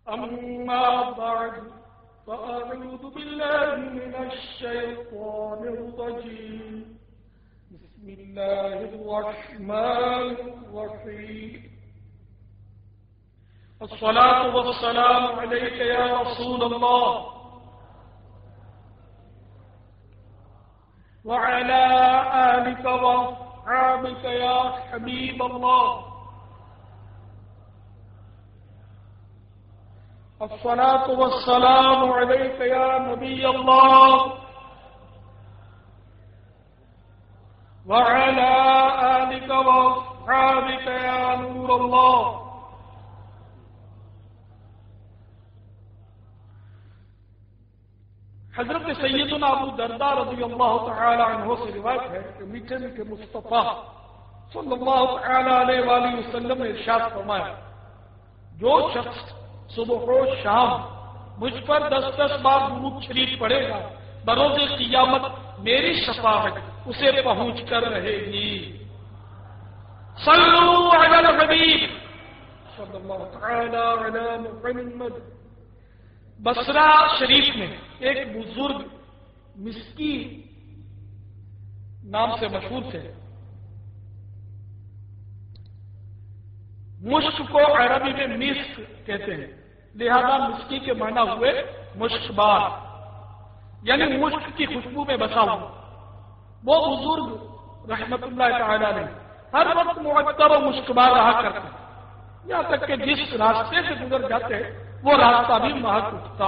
أما بعد فأعوذ بالله من الشيطان الرجيم بسم الله الرحمن الرحيم الصلاة والسلام عليك يا رسول الله وعلى آلك وأصحابك يا حبيب الله الصلاة والسلام عليك يا نبي الله وعلى آلك وأصحابك يا نور الله حضرت سیدنا ابو درداء رضی اللہ تعالی عنہ سے روایت ہے کہ میٹھے میٹھے مصطفیٰ صلی اللہ تعالی علیہ وآلہ وسلم نے ارشاد فرمایا، جو شخص صبح و شام مجھ پر 10 بار درود شریف پڑھے گا بروز قیامت میری شفاعت اسے پہنچ کر رہے گی۔ صلو علی الحبیب صلی اللہ تعالی علی محمد۔ بصرہ شریف میں ایک بزرگ مسکی نام سے مشہور تھے۔ مشک کو عربی میں مسک کہتے ہیں، لہذا مسکی کے معنی ہوئے مشکبار، یعنی مشک کی خوشبو میں بسا ہوا۔ وہ بزرگ رحمت اللہ تعالی علیہ ہر وقت معطر و مشکبار رہا کرتے، یہاں تک کہ جس راستے سے گزر جاتے وہ راستہ بھی مہک اٹھتا۔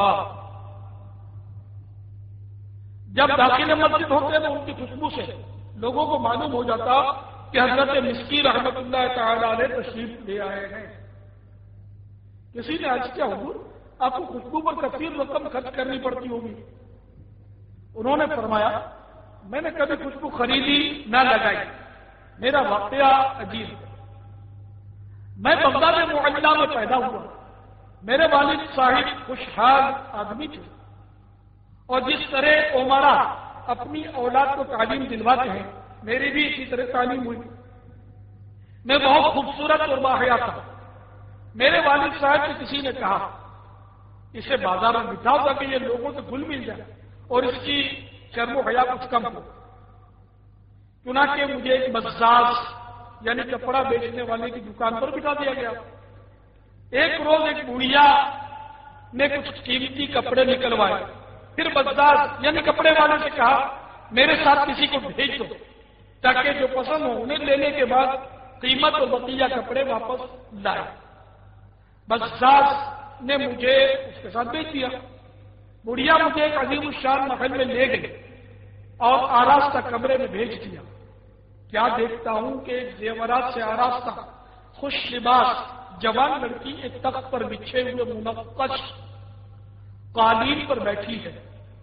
جب داخل مسجد ہوتے تو ان کی خوشبو سے لوگوں کو معلوم ہو جاتا کہ حضرت مسکی رحمت اللہ تعالی علیہ تشریف لے آئے ہیں۔ کسی نے عرض کیا، حضور آپ کو خوشبو پر کثیر رقم خرچ کرنی پڑتی ہوگی؟ انہوں نے فرمایا، میں نے کبھی خوشبو خریدی نہ لگائی، میرا واقعہ عجیب ہے۔ میں بغداد معلیٰ میں پیدا ہوا، میرے والد صاحب خوشحال آدمی تھے، اور جس طرح عمرا اپنی اولاد کو تعلیم دلواتے ہیں میری بھی اسی طرح تعلیم ہوئی۔ میں بہت خوبصورت اور باحیا تھا۔ میرے والد صاحب سے کسی نے کہا اسے بازار میں بٹھاؤ تاکہ یہ لوگوں سے گل مل جائے اور اس کی شرم و حیا کچھ کم ہو۔ چنانچہ مجھے ایک بزاز یعنی کپڑا بیچنے والے کی دکان پر بٹھا دیا گیا۔ ایک روز ایک بڑھیا نے کچھ قیمتی کپڑے نکلوائے، پھر بزاز یعنی کپڑے والے سے کہا میرے ساتھ کسی کو بھیج دو تاکہ جو پسند ہو انہیں لینے کے بعد قیمت اور بقیہ کپڑے واپس لائے۔ بزاز نے مجھے اس کے ساتھ بھیج دیا۔ بڑھیا مجھے ایک عظیم الشان محل میں لے گئے اور آراستہ کمرے میں بھیج دیا۔ کیا دیکھتا ہوں کہ ایک زیورات سے آراستہ خوش لباس جوان لڑکی ایک تخت پر بچھے ہوئے منقش قالین پر بیٹھی ہے۔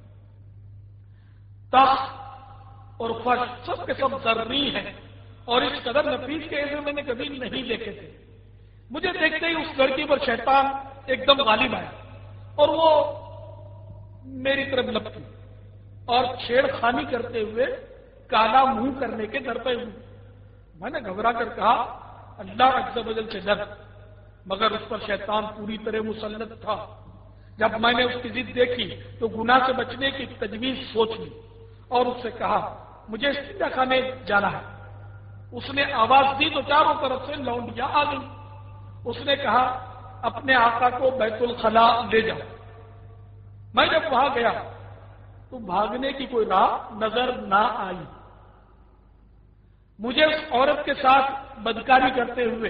تخت اور فرش سب کے سب زرعی ہیں اور اس قدر نفیس کے ایسے میں نے کبھی نہیں دیکھے تھے۔ مجھے دیکھتے ہی اس لڑکی پر شیطان ایک دم غالب آیا اور وہ میری طرف لپکی اور چھیڑ خانی کرتے ہوئے کالا منہ کرنے کے در پہ ہوئی۔ میں نے گھبرا کر کہا اللہ عز و جل سے ڈر، مگر اس پر شیطان پوری طرح مسلط تھا۔ جب میں نے اس کی ضد دیکھی تو گناہ سے بچنے کی تجویز سوچ لی اور اس سے کہا مجھے استنجا خانے جانا ہے۔ اس نے آواز دی تو چاروں طرف سے لونڈیاں آ گئی۔ اس نے کہا اپنے آقا کو بیت الخلا لے جاؤ۔ میں جب وہاں گیا تو بھاگنے کی کوئی راہ نظر نہ آئی۔ مجھے اس عورت کے ساتھ بدکاری کرتے ہوئے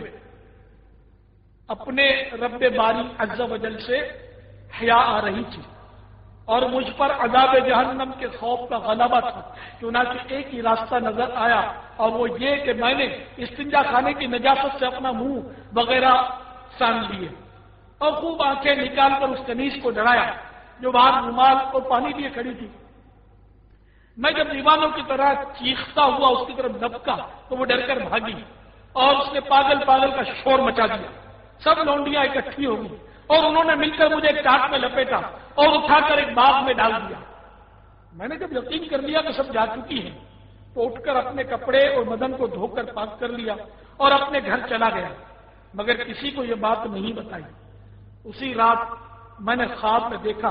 اپنے رب باری عز و جل سے حیا آ رہی تھی اور مجھ پر عذاب جہنم کے خوف کا غلبہ تھا۔ چنانچہ ایک ہی راستہ نظر آیا اور وہ یہ کہ میں نے استنجا خانے کی نجاست سے اپنا منہ وغیرہ سان لیے اور خوب آنکھیں نکال کر اس کنیز کو ڈرایا جو باہر رومال اور پانی لیے کھڑی تھی۔ میں جب دیوانوں کی طرح چیختا ہوا اس کی طرف دبکا تو وہ ڈر کر بھاگی اور اس نے پاگل پاگل کا شور مچا دیا۔ سب لونڈیاں اکٹھی ہو گئی اور انہوں نے مل کر مجھے ایک ٹاٹ میں لپیٹا اور اٹھا کر ایک باغ میں ڈال دیا۔ میں نے جب یقین کر لیا کہ سب جا چکی ہیں تو اٹھ کر اپنے کپڑے اور بدن کو دھو کر پاک کر لیا اور اپنے گھر چلا گیا، مگر کسی کو یہ بات نہیں بتائی۔ اسی رات میں نے خواب میں دیکھا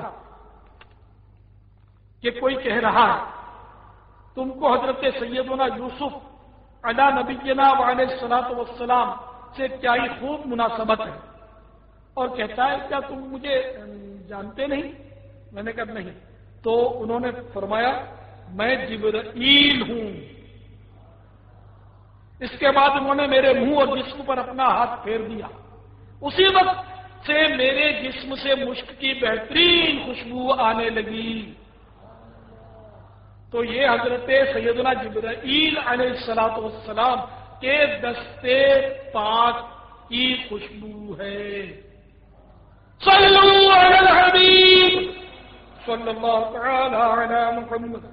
کہ کوئی کہہ رہا ہے تم کو حضرت سیدنا یوسف علی نبینا وعلیہ الصلوۃ والسلام سے کیا ہی خوب مناسبت ہے، اور کہتا ہے کیا تم مجھے جانتے نہیں؟ میں نے کہا نہیں۔ تو انہوں نے فرمایا میں جبرائیل ہوں۔ اس کے بعد انہوں نے میرے منہ اور جسم پر اپنا ہاتھ پھیر دیا۔ اسی وقت سے میرے جسم سے مشک کی بہترین خوشبو آنے لگی۔ تو یہ حضرت سیدنا جبرائیل علیہ الصلوۃ والسلام کے دستے پاک کی خوشبو ہے۔ صلو علی الحبیب صلی اللہ تعالی علی محمد۔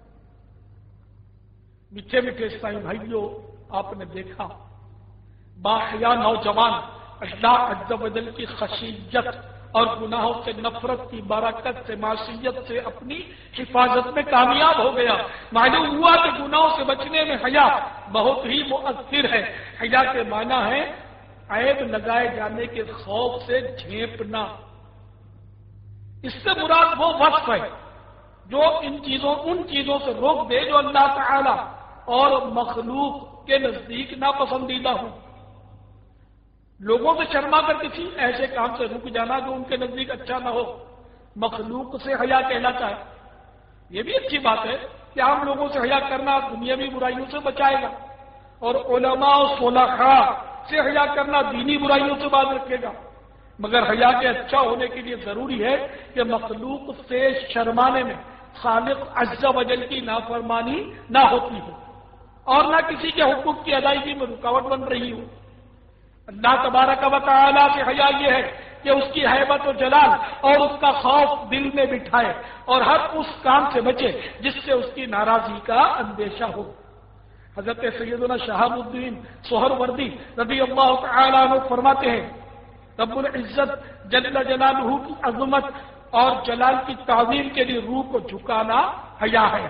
میٹھے میٹھے اسلامی بھائیوں، آپ نے دیکھا باحیا نوجوان اللہ عز و جل کی خشیت اور گناہوں سے نفرت کی برکت سے معصیت سے اپنی حفاظت میں کامیاب ہو گیا۔ معلوم ہوا کہ گناہوں سے بچنے میں حیا بہت ہی مؤثر ہے۔ حیا کے معنی ہے عیب لگائے جانے کے خوف سے جھیپنا۔ اس سے مراد وہ وصف ہے جو ان چیزوں سے روک دے جو اللہ تعالی اور مخلوق کے نزدیک ناپسندیدہ ہوں۔ لوگوں سے شرما کر کسی ایسے کام سے رک جانا جو ان کے نزدیک اچھا نہ ہو، مخلوق سے حیا کہلاتا ہے۔ یہ بھی اچھی بات ہے کہ عام لوگوں سے حیا کرنا دنیاوی برائیوں سے بچائے گا، اور علماء و صلحاء سے حیا کرنا دینی برائیوں سے باز رکھے گا۔ مگر حیا کے اچھا ہونے کے لیے ضروری ہے کہ مخلوق سے شرمانے میں خالق عز و جل کی نافرمانی نہ ہوتی ہو، اور نہ کسی کے حقوق کی ادائیگی میں رکاوٹ بن رہی ہو۔ اللہ تبارک و تعالی سے حیا یہ ہے کہ اس کی ہیبت و جلال اور اس کا خوف دل میں بٹھائے، اور ہر اس کام سے بچے جس سے اس کی ناراضی کا اندیشہ ہو۔ حضرت سیدنا شہاب الدین سہروردی رضی اللہ تعالی عنہ فرماتے ہیں رب العزت جل جلالہ کی عظمت اور جلال کی تعظیم کے لیے روح کو جھکانا حیا ہے،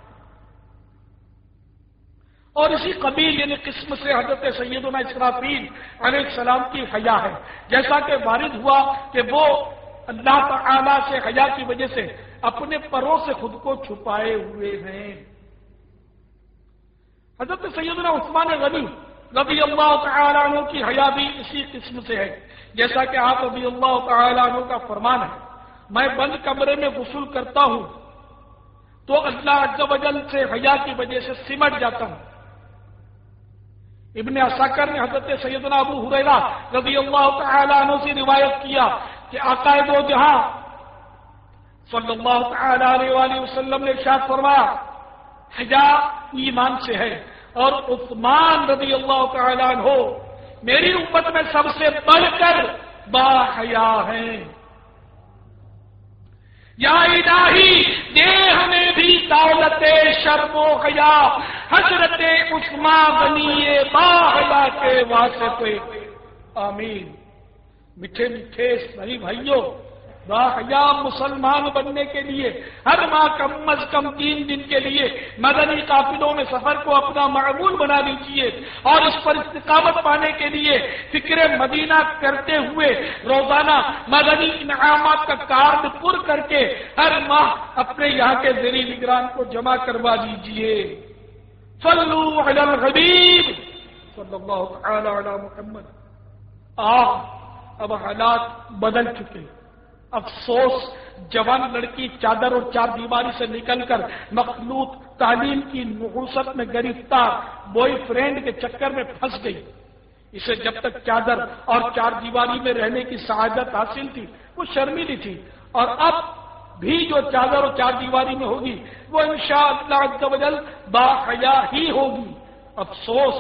اور اسی قبیل یعنی قسم سے حضرت سیدنا اسرافیل علیہ السلام کی حیا ہے، جیسا کہ وارد ہوا کہ وہ اللہ تعالی سے حیا کی وجہ سے اپنے پروں سے خود کو چھپائے ہوئے ہیں۔ حضرت سیدنا عثمان غنی رضی اللہ تعالی عنہ کی حیا بھی اسی قسم سے ہے، جیسا کہ آپ رضی اللہ تعالی عنہ کا فرمان ہے میں بند کمرے میں غسل کرتا ہوں تو اللہ عز و جل سے حیا کی وجہ سے سمٹ جاتا ہوں۔ ابن عساکر نے حضرت سیدنا ابو ہریرہ رضی اللہ تعالی عنہ سے روایت کیا کہ آقا دو جہاں صلی اللہ تعالی علیہ وآلہ وسلم نے ارشاد فرمایا حیا ایمان سے ہے، اور عثمان رضی اللہ تعالی عنہ میری امت میں سب سے بڑھ کر با حیا ہیں۔ یا الہی دے ہمیں بھی دولت شرم و حیا حضرت عثمان غنی با حیا کے واسطے، آمین۔ میٹھے میٹھے اسلامی بھائیوں، با حیا مسلمان بننے کے لیے ہر ماہ کم از کم 3 دن کے لیے مدنی قافلوں میں سفر کو اپنا معمول بنا لیجیے، اور اس پر استقامت پانے کے لیے فکر مدینہ کرتے ہوئے روزانہ مدنی انعامات کا کارڈ پر کر کے ہر ماہ اپنے یہاں کے زیر نگران کو جمع کروا دیجیے۔ صلو علی الحبیب صلی اللہ تعالی علی محمد۔ اب حالات بدل چکے۔ افسوس جوان لڑکی چادر اور چار دیواری سے نکل کر مخلوط تعلیم کی نحوست میں گرفتار بوائے فرینڈ کے چکر میں پھنس گئی۔ اسے جب تک چادر اور چار دیواری میں رہنے کی سعادت حاصل تھی وہ شرمیلی تھی، اور اب بھی جو چادر اور چار دیواری میں ہوگی وہ انشاءاللہ عز و جل با حیا ہی ہوگی۔ افسوس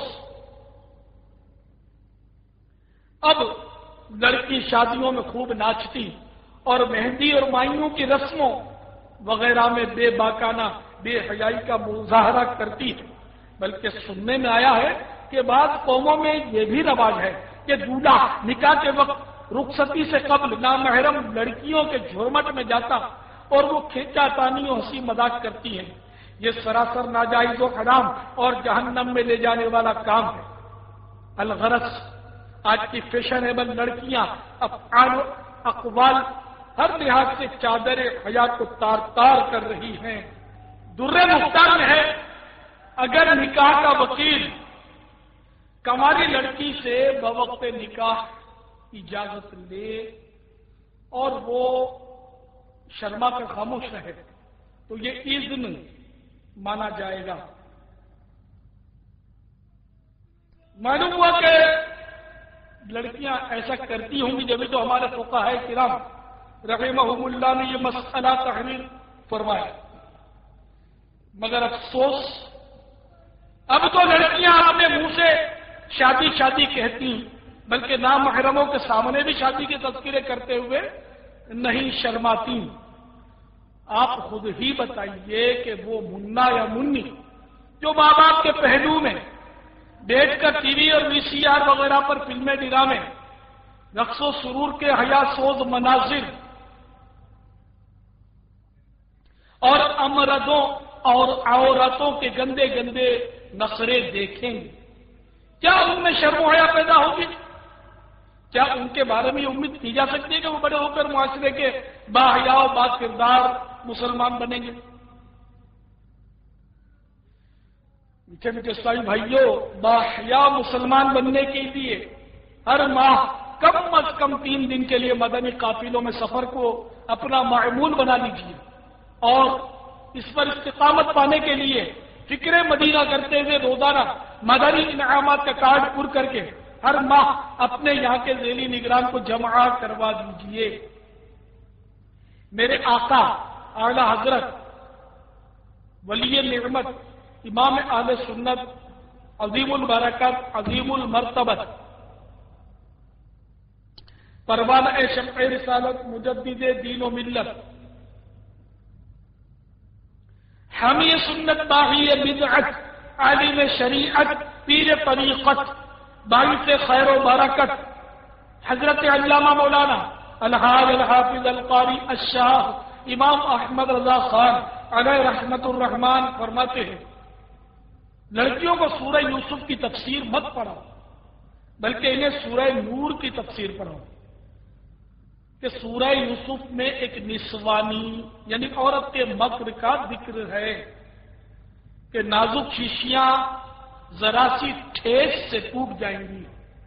اب لڑکی شادیوں میں خوب ناچتی اور مہندی اور مائیوں کی رسموں وغیرہ میں بے باکانہ بے حیائی کا مظاہرہ کرتی ہے، بلکہ سننے میں آیا ہے کہ بعض قوموں میں یہ بھی رواج ہے کہ دولہا نکاح کے وقت رخصتی سے قبل نامحرم لڑکیوں کے جھرمٹ میں جاتا اور وہ کھینچا تانی اور ہنسی مذاق کرتی ہے۔ یہ سراسر ناجائز و حرام اور جہنم میں لے جانے والا کام ہے۔ الغرض آج کی فیشنیبل لڑکیاں اقوال ہر لحاظ سے چادر حیات کو تار تار کر رہی ہیں۔ درِ مختار میں ہے، اگر نکاح کا وکیل کماری لڑکی سے بوقت نکاح اجازت لے اور وہ شرما کر خاموش رہے تو یہ اذن مانا جائے گا۔ معلوم ہوا کہ لڑکیاں ایسا کرتی ہوں گی، جبھی تو ہمارے فقہاء کرام رحمہم اللہ نے یہ مسئلہ تحریر فرمایا۔ مگر افسوس اب تو لڑکیاں اپنے منہ سے شادی شادی کہتی، بلکہ نامحرموں کے سامنے بھی شادی کے تذکرے کرتے ہوئے نہیں شرماتی۔ آپ خود ہی بتائیے کہ وہ منا یا منی جو ماں باپ کے پہلو میں بیٹھ کر ٹی وی اور وی سی آر وغیرہ پر فلمیں ڈرامے، رقص و سرور کے حیا سوز مناظر اور امردوں اور عورتوں کے گندے گندے نخرے دیکھیں گے، کیا ان میں شرم و حیا پیدا ہوگی؟ کیا ان کے بارے میں امید کی جا سکتی ہے کہ وہ بڑے ہو کر معاشرے کے باحیا و با کردار مسلمان بنیں گے؟ میٹھے میٹھے اسلامی بھائیوں، باحیا مسلمان بننے کے لیے ہر ماہ کم از کم 3 دن کے لیے مدنی قافلوں میں سفر کو اپنا معمول بنا لیجیے، اور اس پر استقامت پانے کے لیے فکر مدینہ کرتے ہوئے روزانہ مدنی انعامات کا کارڈ پر کر کے ہر ماہ اپنے یہاں کے ذیلی نگران کو جمع کروا دیجیے۔ میرے آقا اعلی حضرت ولی نعمت امام اہل سنت عظیم البرکت عظیم المرتبت پروانہ شمع رسالت مجدد دین و ملت حامی سنت باغی بدعت عالم شریعت پیر طریقت باعث خیر و برکت حضرت علامہ مولانا الحاج الحافظ القاری الشاہ امام احمد رضا خان علیہ رحمت الرحمان فرماتے ہیں، لڑکیوں کو سورہ یوسف کی تفسیر مت پڑھاؤ، بلکہ انہیں سورہ نور کی تفسیر پڑھاؤ، کہ سورہ یوسف میں ایک نسوانی یعنی عورت کے مکر کا ذکر ہے کہ نازک شیشیاں ذرا سی ٹھیس سے ٹوٹ جائیں گی۔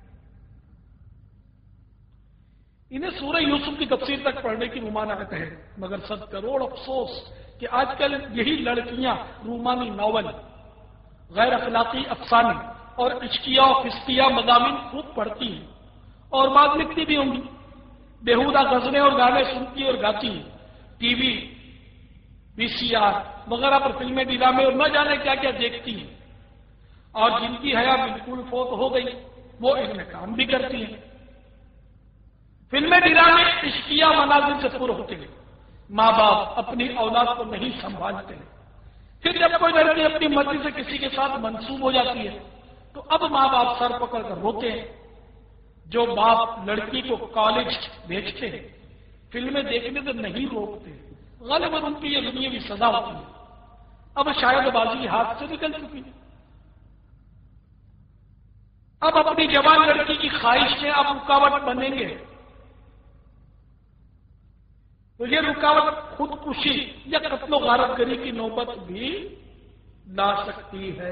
انہیں سورہ یوسف کی تفسیر تک پڑھنے کی ممانعت ہے، مگر 100 کروڑ افسوس کہ آج کل یہی لڑکیاں رومانی ناول، غیر اخلاقی افسانے اور عشقیہ و فسقیہ مضامین خوب پڑھتی ہیں، اور بعض لکھتی بھی ہوں گی، بےہودہ غزلیں اور گانے سنتی اور گاتی ہیں، ٹی وی وی سی آر وغیرہ پر فلمیں ڈرامے اور نہ جانے کیا کیا دیکھتی ہیں، اور جن کی حیا بالکل فوت ہو گئی وہ ان میں کام بھی کرتی ہیں۔ فلمیں ڈرامے عشقیہ مناظر سے پر ہوتے ہیں، ماں باپ اپنی اولاد کو نہیں سنبھالتے ہیں، پھر جب کوئی لڑکی اپنی مرضی سے کسی کے ساتھ منسوب ہو جاتی ہے تو اب ماں باپ سر پکڑ کر روتے ہیں۔ جو باپ لڑکی کو کالج بھیجتے ہیں فلمیں دیکھنے سے نہیں روکتے، غالباً ان کی یہ دنیاوی سزا ہوتی ہے، اب شاید بازی ہاتھ سے نکل چکی ہے۔ اب اپنی جوان لڑکی کی خواہش میں اب رکاوٹ بنیں گے تو یہ رکاوٹ خودکشی یا قتل و غارت گری کی نوبت بھی لا سکتی ہے۔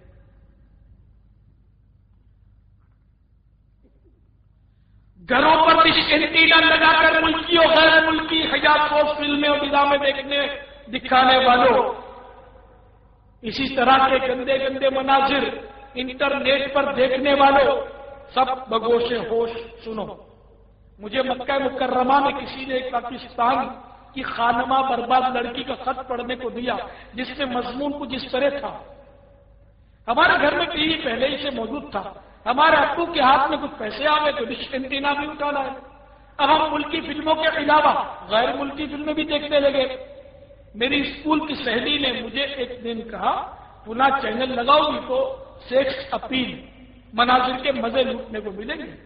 گھروں پر ڈش اینٹینا لگا کر ملکی اور غیر ملکی حیات سوز فلمیں اور ڈرامے دیکھنے دکھانے والوں، اسی طرح کے گندے گندے مناظر انٹرنیٹ پر دیکھنے والوں، سب بگوش ہوش سنو۔ مجھے مکہ مکرمہ میں کسی نے ایک پاکستان کی خانمہ برباد لڑکی کا خط پڑھنے کو دیا، جس میں مضمون کچھ اس طرح تھا، ہمارے گھر میں ٹی وی پہلے ہی سے موجود تھا، ہمارے ابو کے ہاتھ میں کچھ پیسے آ گئے تو ڈش اینٹینا بھی اٹھا لائے، اب ہم ملکی فلموں کے علاوہ غیر ملکی فلمیں بھی دیکھنے لگے۔ میری اسکول کی سہیلی نے مجھے ایک دن کہا، پنا چینل لگاؤ گی تو سیکس اپیل مناظر کے مزے لوٹنے کو ملیں گے۔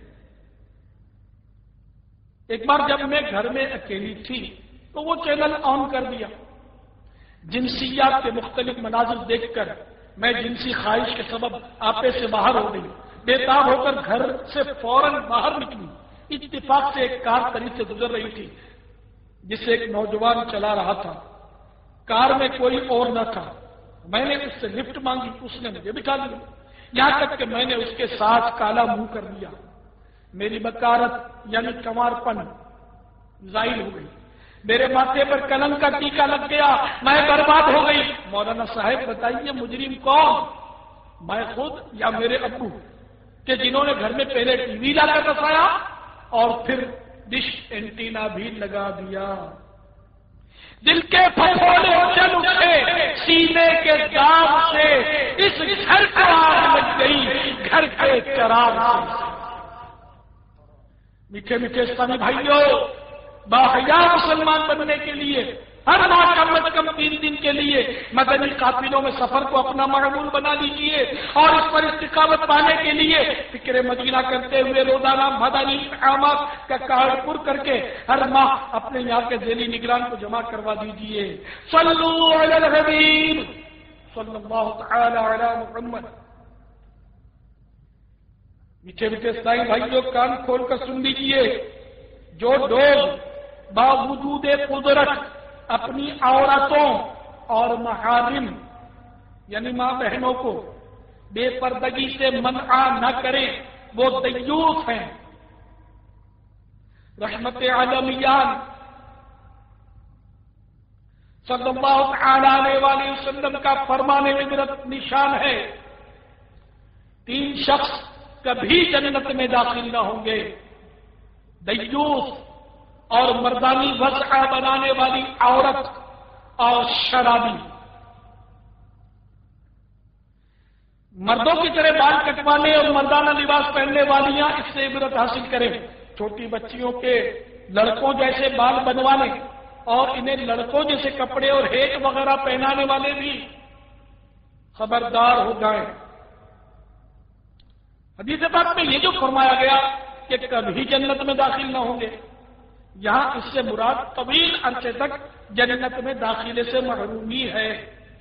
ایک بار جب میں گھر میں اکیلی تھی تو وہ چینل آن کر دیا، جنسیات کے مختلف مناظر دیکھ کر میں جنسی خواہش کے سبب آپے سے باہر ہو گئی، بے تاب ہو کر گھر سے فوراً باہر نکلی، اتفاق سے ایک کار قریب سے گزر رہی تھی جسے ایک نوجوان چلا رہا تھا. کار میں کوئی اور نہ تھا. میں نے اس سے لفٹ مانگی، اس نے مجھے بٹھا لیا، یہاں تک کہ میں نے اس کے ساتھ کالا منہ کر لیا. میری بکارت یعنی کنوار پن ظاہر ہو گئی، میرے ماتھے پر کلنگ کا ٹیکا لگ گیا، میں برباد ہو گئی. مولانا صاحب بتائیے مجرم کون؟ میں خود یا میرے ابو کہ جنہوں نے گھر میں پہلے ٹی وی لا کر بسایا اور پھر ڈش اینٹینا بھی لگا دیا. دل کے پھپھولے چل اٹھے سینے کے داغ سے، اس گھر کو آگ لگ گئی گھر کے چراغ سے. میٹھے میٹھے اسلامی بھائیوں، باحیا مسلمان بننے کے لیے ہر ماہ کم از کم 3 دن کے لیے مدنی قافلوں میں سفر کو اپنا معمول بنا لیجیے، اور اس پر استقامت پانے کے لیے فکر مدینہ کرتے ہوئے روزانہ مدنی اقامات کا کارڈ پر کر کے ہر ماہ اپنے یہاں کے ذیلی نگران کو جمع کروا دیجیے. صلو علی الحبیب صلی اللہ تعالی علی محمد. میٹھے میٹھے اسلامی بھائیوں، کان کھول کر سن لیجیے. جو لوگ باوجود قدرت اپنی عورتوں اور محارم یعنی ماں بہنوں کو بے پردگی سے منع نہ کریں وہ دیوس ہیں. رحمت عالمیان صلی اللہ تعالی علیہ وآلہ وسلم کا فرمان عبرت نشان ہے، 3 شخص کبھی جنت میں داخل نہ ہوں گے: دیوس اور مردانی وضع بنانے والی عورت اور شرابی. مردوں کی طرح بال کٹوانے اور مردانہ لباس پہننے والیاں اس سے عبرت حاصل کریں. چھوٹی بچیوں کے لڑکوں جیسے بال بنوانے اور انہیں لڑکوں جیسے کپڑے اور ہیٹ وغیرہ پہنانے والے بھی خبردار ہو جائیں. حدیث پاک میں یہ جو فرمایا گیا کہ کبھی جنت میں داخل نہ ہوں گے، یہاں اس سے مراد طویل عرصے تک جنت میں داخلے سے محرومی ہے.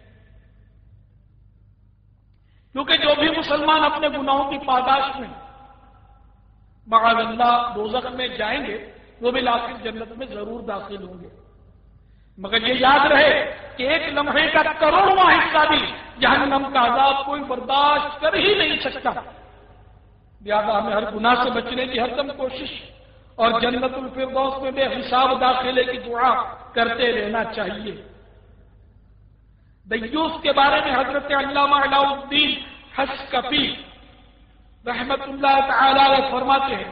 کیونکہ جو بھی مسلمان اپنے گناہوں کی پاداش میں معاذ اللہ دوزخ میں جائیں گے وہ بھی بالآخر جنت میں ضرور داخل ہوں گے. مگر یہ یاد رہے کہ ایک لمحے کا کروڑواں حصہ بھی جہنم کا عذاب کوئی برداشت کر ہی نہیں سکتا. لہذا ہمیں ہر گناہ سے بچنے کی ہر دم کوشش اور جنت الفردوس میں بے حساب داخلے کی دعا کرتے رہنا چاہیے. دیوس کے بارے میں حضرت علامہ علاء الدین حسکفی رحمت اللہ تعالی علیہ فرماتے ہیں: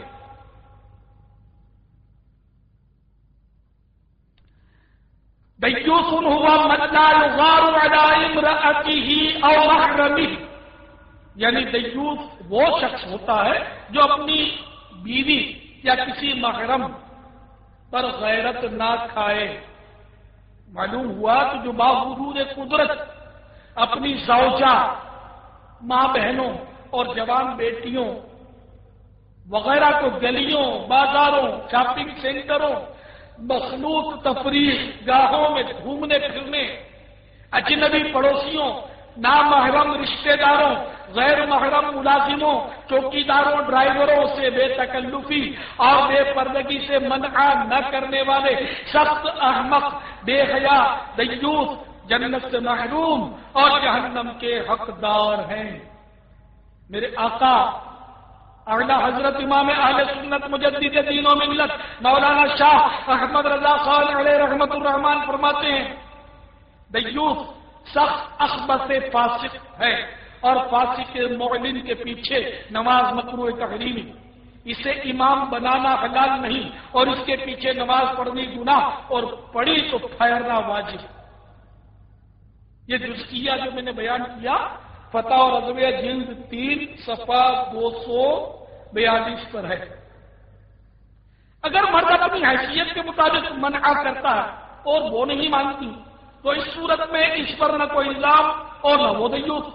دیوس ہوا من لا یغار علی امرأته او محرمه، یعنی دیوس وہ شخص ہوتا ہے جو اپنی بیوی یا کسی محرم پر غیرت نہ کھائے. معلوم ہوا کہ جو باوجود قدرت اپنی زوجہ، ماں بہنوں اور جوان بیٹیوں وغیرہ کو گلیوں، بازاروں، شاپنگ سینٹروں، مخلوط تفریح گاہوں میں گھومنے پھرنے، اجنبی پڑوسیوں، نامحرم رشتہ داروں، غیر محرم ملازموں، چوکیداروں، ڈرائیوروں سے بے تکلفی اور بے پردگی سے منع نہ کرنے والے سخت احمق، بے حیا دیوس جنت سے محروم اور جہنم کے حقدار ہیں. میرے آقا اعلیٰ حضرت امام اہل سنت مجدد دین و ملت مولانا شاہ احمد رضا خان علیہ رحمت الرحمان فرماتے ہیں: دیوس سخت اخبث فاسق ہے اور فاسق معلن کے پیچھے نماز مکروہ تحریمی، اسے امام بنانا حلال نہیں اور اس کے پیچھے نماز پڑھنی گناہ اور پڑھی تو پھیرنا واجب. یہ جزئیہ جو میں نے بیان کیا فتح و رضویہ جلد 3 صفحہ 242 پر ہے. اگر مرد اپنی حیثیت کے مطابق منع کرتا ہے اور وہ نہیں مانتی تو اس صورت میں اس پر نہ کوئی الزام اور نہ وہ دیوس.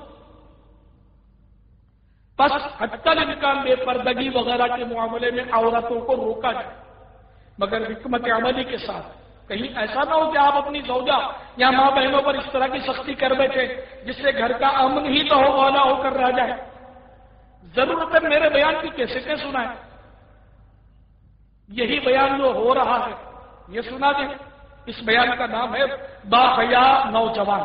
بس حتی الامکان بے پردگی وغیرہ کے معاملے میں عورتوں کو روکا جائے، مگر حکمت عملی کے ساتھ. کہیں ایسا نہ ہو کہ آپ اپنی زوجہ یا ماں بہنوں پر اس طرح کی سختی کر بیٹھے جس سے گھر کا امن ہی تو ہونا ہو کر رہ جائے. ضرورت ہے میرے بیان کی کیسے سنائیں. یہی بیان جو ہو رہا ہے یہ سنا دیں. اس بیان کا نام ہے باحیا نوجوان.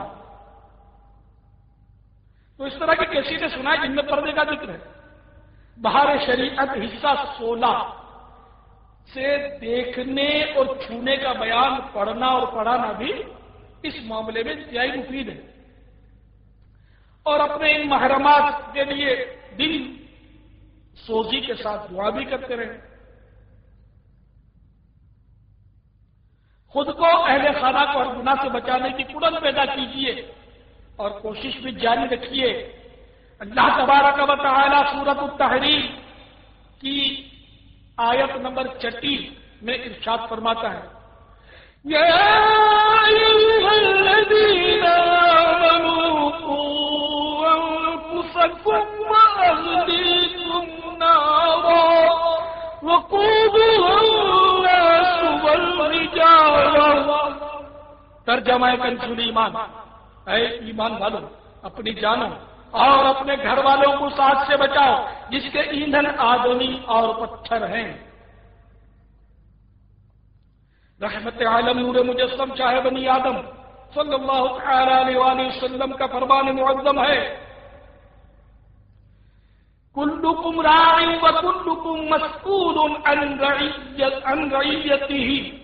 تو اس طرح کی کیسٹیں سنا جن میں پردے کا ذکر ہے. بہار شریعت حصہ 16 سے دیکھنے اور چھونے کا بیان پڑھنا اور پڑھانا بھی اس معاملے میں انتہائی مفید ہے. اور اپنے ان محرمات کے لیے دل سوزی کے ساتھ دعا بھی کرتے رہیں. خود کو اہل خانہ کو ہر گناہ سے بچانے کی کڑن پیدا کیجیے اور کوشش بھی جاری رکھیے. اللہ تبارک و تعالی سورۃ التحریم کی آیت نمبر 36 میں ارشاد فرماتا ہے یا ایھا الذین آمنوا قوا انفسکم واہلیکم نارا وقودها الناس والحجارہ. ترجمہ کنزُ ایمان، اے ایمان والوں اپنی جانوں اور اپنے گھر والوں کو ساتھ سے بچاؤ جس کے ایندھن آدمی اور پتھر ہیں. رحمت عالم نور مجسم چاہے بنی آدم صلی اللہ تعالی علیہ وآلہ وسلم کا فرمان معظم ہے کلکم راع وکلکم مسئول عن رعیتہ.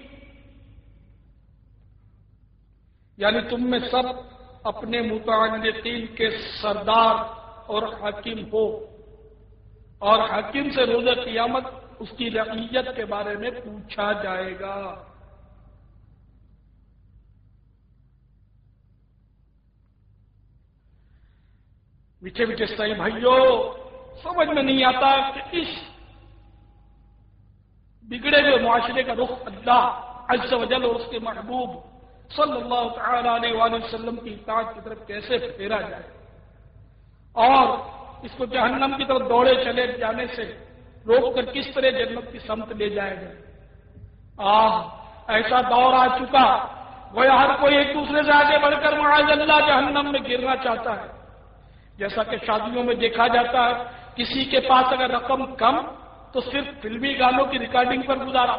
یعنی تم میں سب اپنے متعلقین کے سردار اور حاکم ہو، اور حاکم سے روز قیامت اس کی رعیت کے بارے میں پوچھا جائے گا. میٹھے میٹھے سائی بھائیوں، سمجھ میں نہیں آتا کہ اس بگڑے ہوئے معاشرے کا رخ اللہ عز و جل اور اس کے محبوب صلی اللہ تعالی علیہ وآلہ وسلم کی اطاعت کی طرف کیسے پھیرا جائے اور اس کو جہنم کی طرف دوڑے چلے جانے سے روک کر کس طرح جنت کی سمت لے جائے گا. ایسا دور آ چکا گویا ہر کوئی ایک دوسرے سے آگے بڑھ کر معاذ اللہ جہنم میں گرنا چاہتا ہے. جیسا کہ شادیوں میں دیکھا جاتا ہے کسی کے پاس اگر رقم کم تو صرف فلمی گانوں کی ریکارڈنگ پر گزارا،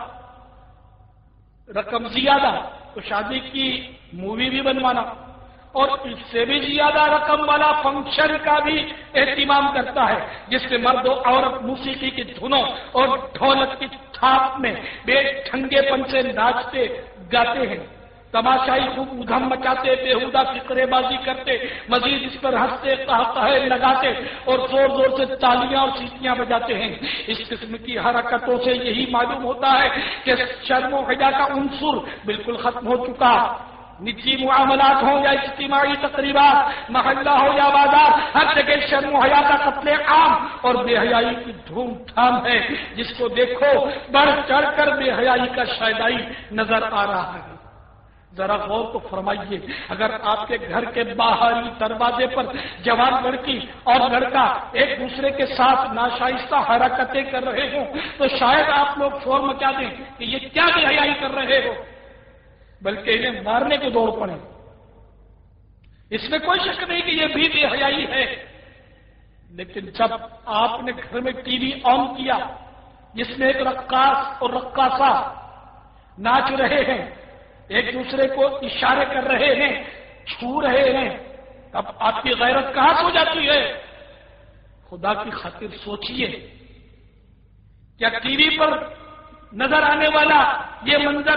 رقم زیادہ تو شادی کی مووی بھی بنوانا، اور اس سے بھی زیادہ رقم والا فنکشن کا بھی اہتمام کرتا ہے جس میں مرد و عورت موسیقی کی دھنوں اور ڈھولک کی تھاپ میں بے ڈھنگے پن سے ناچتے گاتے ہیں، تماشائی خوب ادھم مچاتے، بےہودہ فقرے بازی کرتے، مزید اس پر ہنستے قہقہے لگاتے اور زور زور سے تالیاں اور سیٹیاں بجاتے ہیں. اس قسم کی حرکتوں سے یہی معلوم ہوتا ہے کہ شرم و حیا کا عنصر بالکل ختم ہو چکا. نجی معاملات ہوں یا اجتماعی تقریبات، محلہ ہو یا بازار، ہر جگہ شرم و حیا کا قتل عام اور بے حیائی کی دھوم دھام ہے. جس کو دیکھو بڑھ چڑھ کر بے حیائی کا شائدائی نظر آ رہا ہے. ذرا غور کو فرمائیے، اگر آپ کے گھر کے باہری دروازے پر جوان لڑکی اور لڑکا ایک دوسرے کے ساتھ ناشائستہ حرکتیں کر رہے ہوں تو شاید آپ لوگ شور مچا دیں کہ یہ کیا بے حیائی کر رہے ہو، بلکہ انہیں مارنے کو دوڑ پڑے. اس میں کوئی شک نہیں کہ یہ بھی بے حیائی ہے. لیکن جب آپ نے گھر میں ٹی وی آن کیا جس میں ایک رقاص اور رقاصہ ناچ رہے ہیں، ایک دوسرے کو اشارے کر رہے ہیں، چھو رہے ہیں، اب آپ کی غیرت کہاں ہو جاتی ہے؟ خدا کی خاطر سوچئے، کیا ٹی وی پر نظر آنے والا یہ منظر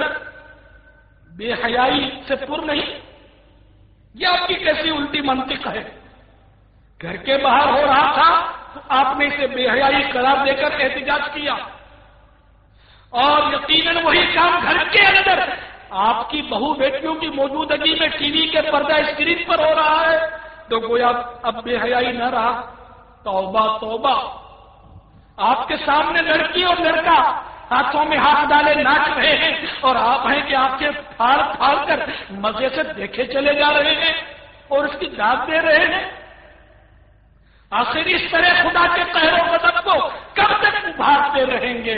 بے حیائی سے پر نہیں؟ یہ آپ کی کیسی الٹی منطق ہے؟ گھر کے باہر ہو رہا تھا تو آپ نے اسے بے حیائی قرار دے کر احتجاج کیا، اور یقیناً وہی کام گھر کے اندر آپ کی بہو بیٹیوں کی موجودگی میں ٹی وی کے پردہ اسکرین پر ہو رہا ہے تو گویا اب بے حیائی نہ رہا. توبہ توبہ. آپ کے سامنے لڑکی اور لڑکا ہاتھوں میں ہاتھ ڈالے ناچ رہے ہیں اور آپ ہیں کہ آپ کے پھاڑ پھاڑ کر مزے سے دیکھے چلے جا رہے ہیں اور اس کی داد دے رہے ہیں. آخر اس طرح خدا کے قہر و غضب کو کب تک ابھارتے رہیں گے؟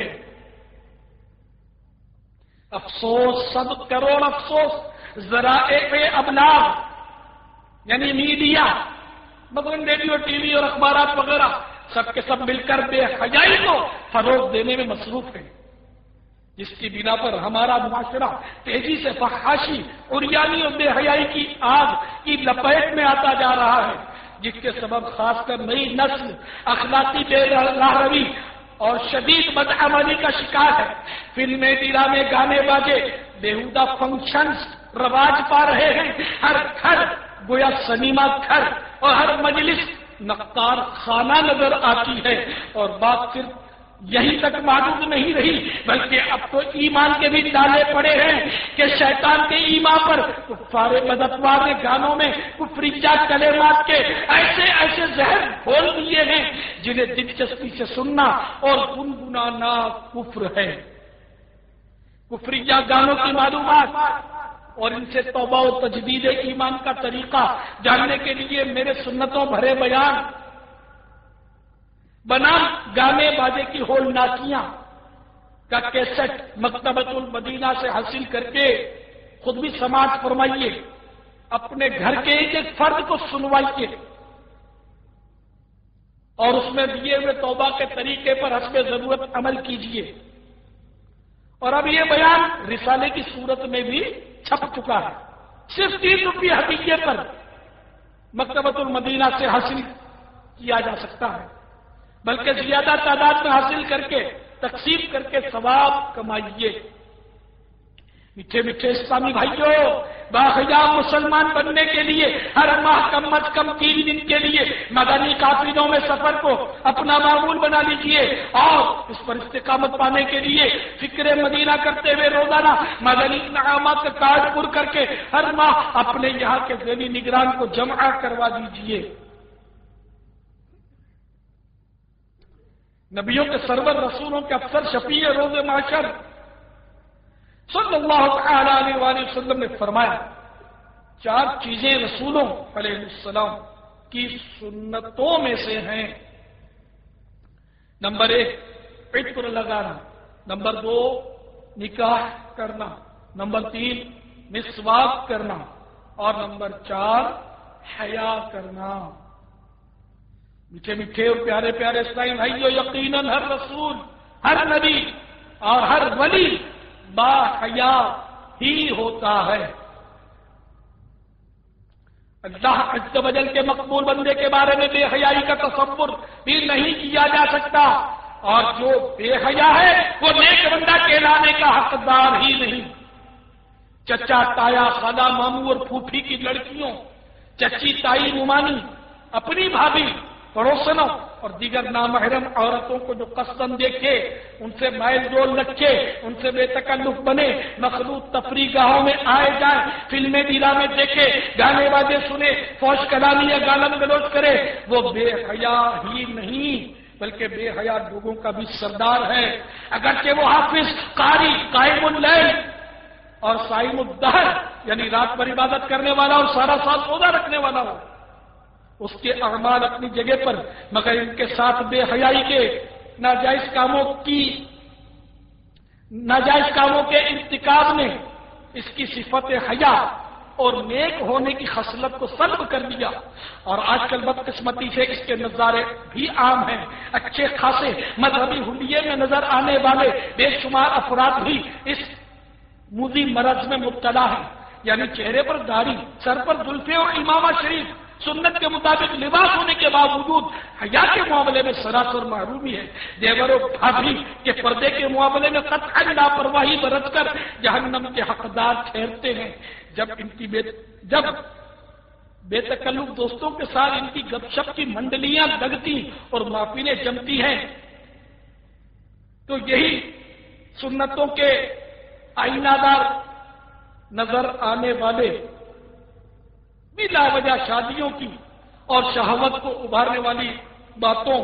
افسوس، سب کروڑ افسوس، ذرائع ابلاغ یعنی میڈیا، مثلاً ریڈیو، ٹی وی اور اخبارات وغیرہ سب کے سب مل کر بے حیائی کو فروغ دینے میں مصروف ہیں. جس کی بنا پر ہمارا معاشرہ تیزی سے فحاشی، عریانی اور بے حیائی کی آگ کی لپیٹ میں آتا جا رہا ہے، جس کے سبب خاص کر نئی نسل اخلاقی بے راہروی اور شدید بدعملی کا شکار ہے۔ فلمیں، ڈرامے، گانے باجے، بیہودہ فنکشنز رواج پا رہے ہیں۔ ہر گھر گویا سنیما گھر اور ہر مجلس نقار خانہ نظر آتی ہے، اور بات صرف یہی تک محدود نہیں رہی، بلکہ اب تو ایمان کے بھی ڈالے پڑے ہیں کہ شیطان کے ایمان پر کفار بدعتوار نے گانوں میں کفریہ کلمات کے ایسے ایسے زہر گھول دیے ہیں جنہیں دلچسپی سے سننا اور گنگنانا کفر ہے۔ کفریہ گانوں کی معلومات اور ان سے توبہ و تجدید ایمان کا طریقہ جاننے کے لیے میرے سنتوں بھرے بیان بنام گانے باجے کی ہولناکیاں کا کیسٹ مکتبۃ المدینہ سے حاصل کر کے خود بھی سماعت فرمائیے، اپنے گھر کے ایک فرد کو سنوائیے اور اس میں دیے ہوئے توبہ کے طریقے پر حسب ضرورت عمل کیجیے۔ اور اب یہ بیان رسالے کی صورت میں بھی چھپ چکا ہے، صرف 3 روپے ہدیے پر مکتبۃ المدینہ سے حاصل کیا جا سکتا ہے، بلکہ زیادہ تعداد میں حاصل کر کے تقسیم کر کے ثواب کمائیے۔ میٹھے میٹھے اسلامی بھائیوں، باحجاب مسلمان بننے کے لیے ہر ماہ کم از کم 3 دن کے لیے مدنی قافلوں میں سفر کو اپنا معمول بنا لیجیے، اور اس پر استقامت پانے کے لیے فکر مدینہ کرتے ہوئے روزانہ مدنی انعامات کا کارڈ پر کر کے ہر ماہ اپنے یہاں کے ذیلی نگران کو جمع کروا دیجیے۔ نبیوں کے سرور، رسولوں کے افسر، شفیع روز محشر صلی اللہ تعالی علیہ وآلہ وسلم نے فرمایا، 4 چیزیں رسولوں علیہ السلام کی سنتوں میں سے ہیں۔ نمبر 1 عطر لگانا، نمبر 2 نکاح کرنا، نمبر 3 مسواک کرنا، اور نمبر 4 حیا کرنا۔ میٹھے میٹھے اور پیارے پیارے اسلامی بھائیو، یقیناً ہر رسول، ہر نبی اور ہر ولی با حیا ہی ہوتا ہے۔ اللہ عز و جل کے مقبول بندے کے بارے میں بے حیائی کا تصور بھی نہیں کیا جا سکتا، اور جو بے حیا ہے وہ نیک بندہ کہلانے کا حقدار ہی نہیں۔ چچا، تایا، خالہ، ماموں اور پھوپھی کی لڑکیوں، چچی، تائی، ممانی، اپنی بھابھی، پڑوسنوں اور دیگر نامحرم عورتوں کو جو قصدن دیکھے، ان سے میل جول رکھے، ان سے بے تکلف بنے، مخلوط تفریح گاہوں میں آئے جائیں، فلمیں ڈرامے دیکھے، گانے باجے سنے، فوش کلامی یا گالم گلوچ کرے، وہ بے حیا ہی نہیں بلکہ بے حیا لوگوں کا بھی سردار ہے۔ اگرچہ وہ حافظ، قاری، قائم اللیل اور صائم الدہر یعنی رات بھر عبادت کرنے والا اور سارا سال روزہ رکھنے والا ہو، اس کے اعمال اپنی جگہ پر، مگر ان کے ساتھ بے حیائی کے ناجائز کاموں کے ارتکاب نے اس کی صفت حیا اور نیک ہونے کی خصلت کو سلب کر دیا، اور آج کل بدقسمتی سے اس کے نظارے بھی عام ہیں۔ اچھے خاصے مذہبی حلیے میں نظر آنے والے بے شمار افراد بھی اس موذی مرض میں مبتلا ہیں، یعنی چہرے پر داڑھی، سر پر زلفیں اور امامہ شریف، سنت کے مطابق لباس ہونے کے باوجود حیا کے معاملے میں سراسر محرومی ہے۔ دیور و بھابھی کے پردے کے معاملے میں قطعا لاپرواہی برت کر جہنم کے حقدار ٹھہرتے ہیں۔ جب بے تکلف دوستوں کے ساتھ ان کی گپ شپ کی منڈلیاں لگتی اور محفلیں جمتی ہیں، تو یہی سنتوں کے آئینہ دار نظر آنے والے بلا وجہ شادیوں کی اور شہوت کو ابھارنے والی باتوں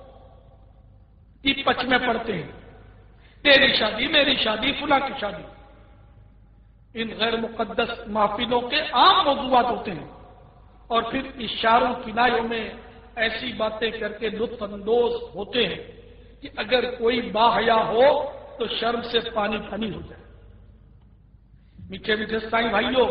کی پچ میں پڑتے ہیں۔ تیری شادی، میری شادی، فلاں کی شادی، ان غیر مقدس محفلوں کے عام موضوعات ہوتے ہیں، اور پھر اشاروں کنایوں میں ایسی باتیں کر کے لطف اندوز ہوتے ہیں کہ اگر کوئی باحیا ہو تو شرم سے پانی پانی ہو جائے۔ میٹھے میٹھے اسلامی بھائیوں،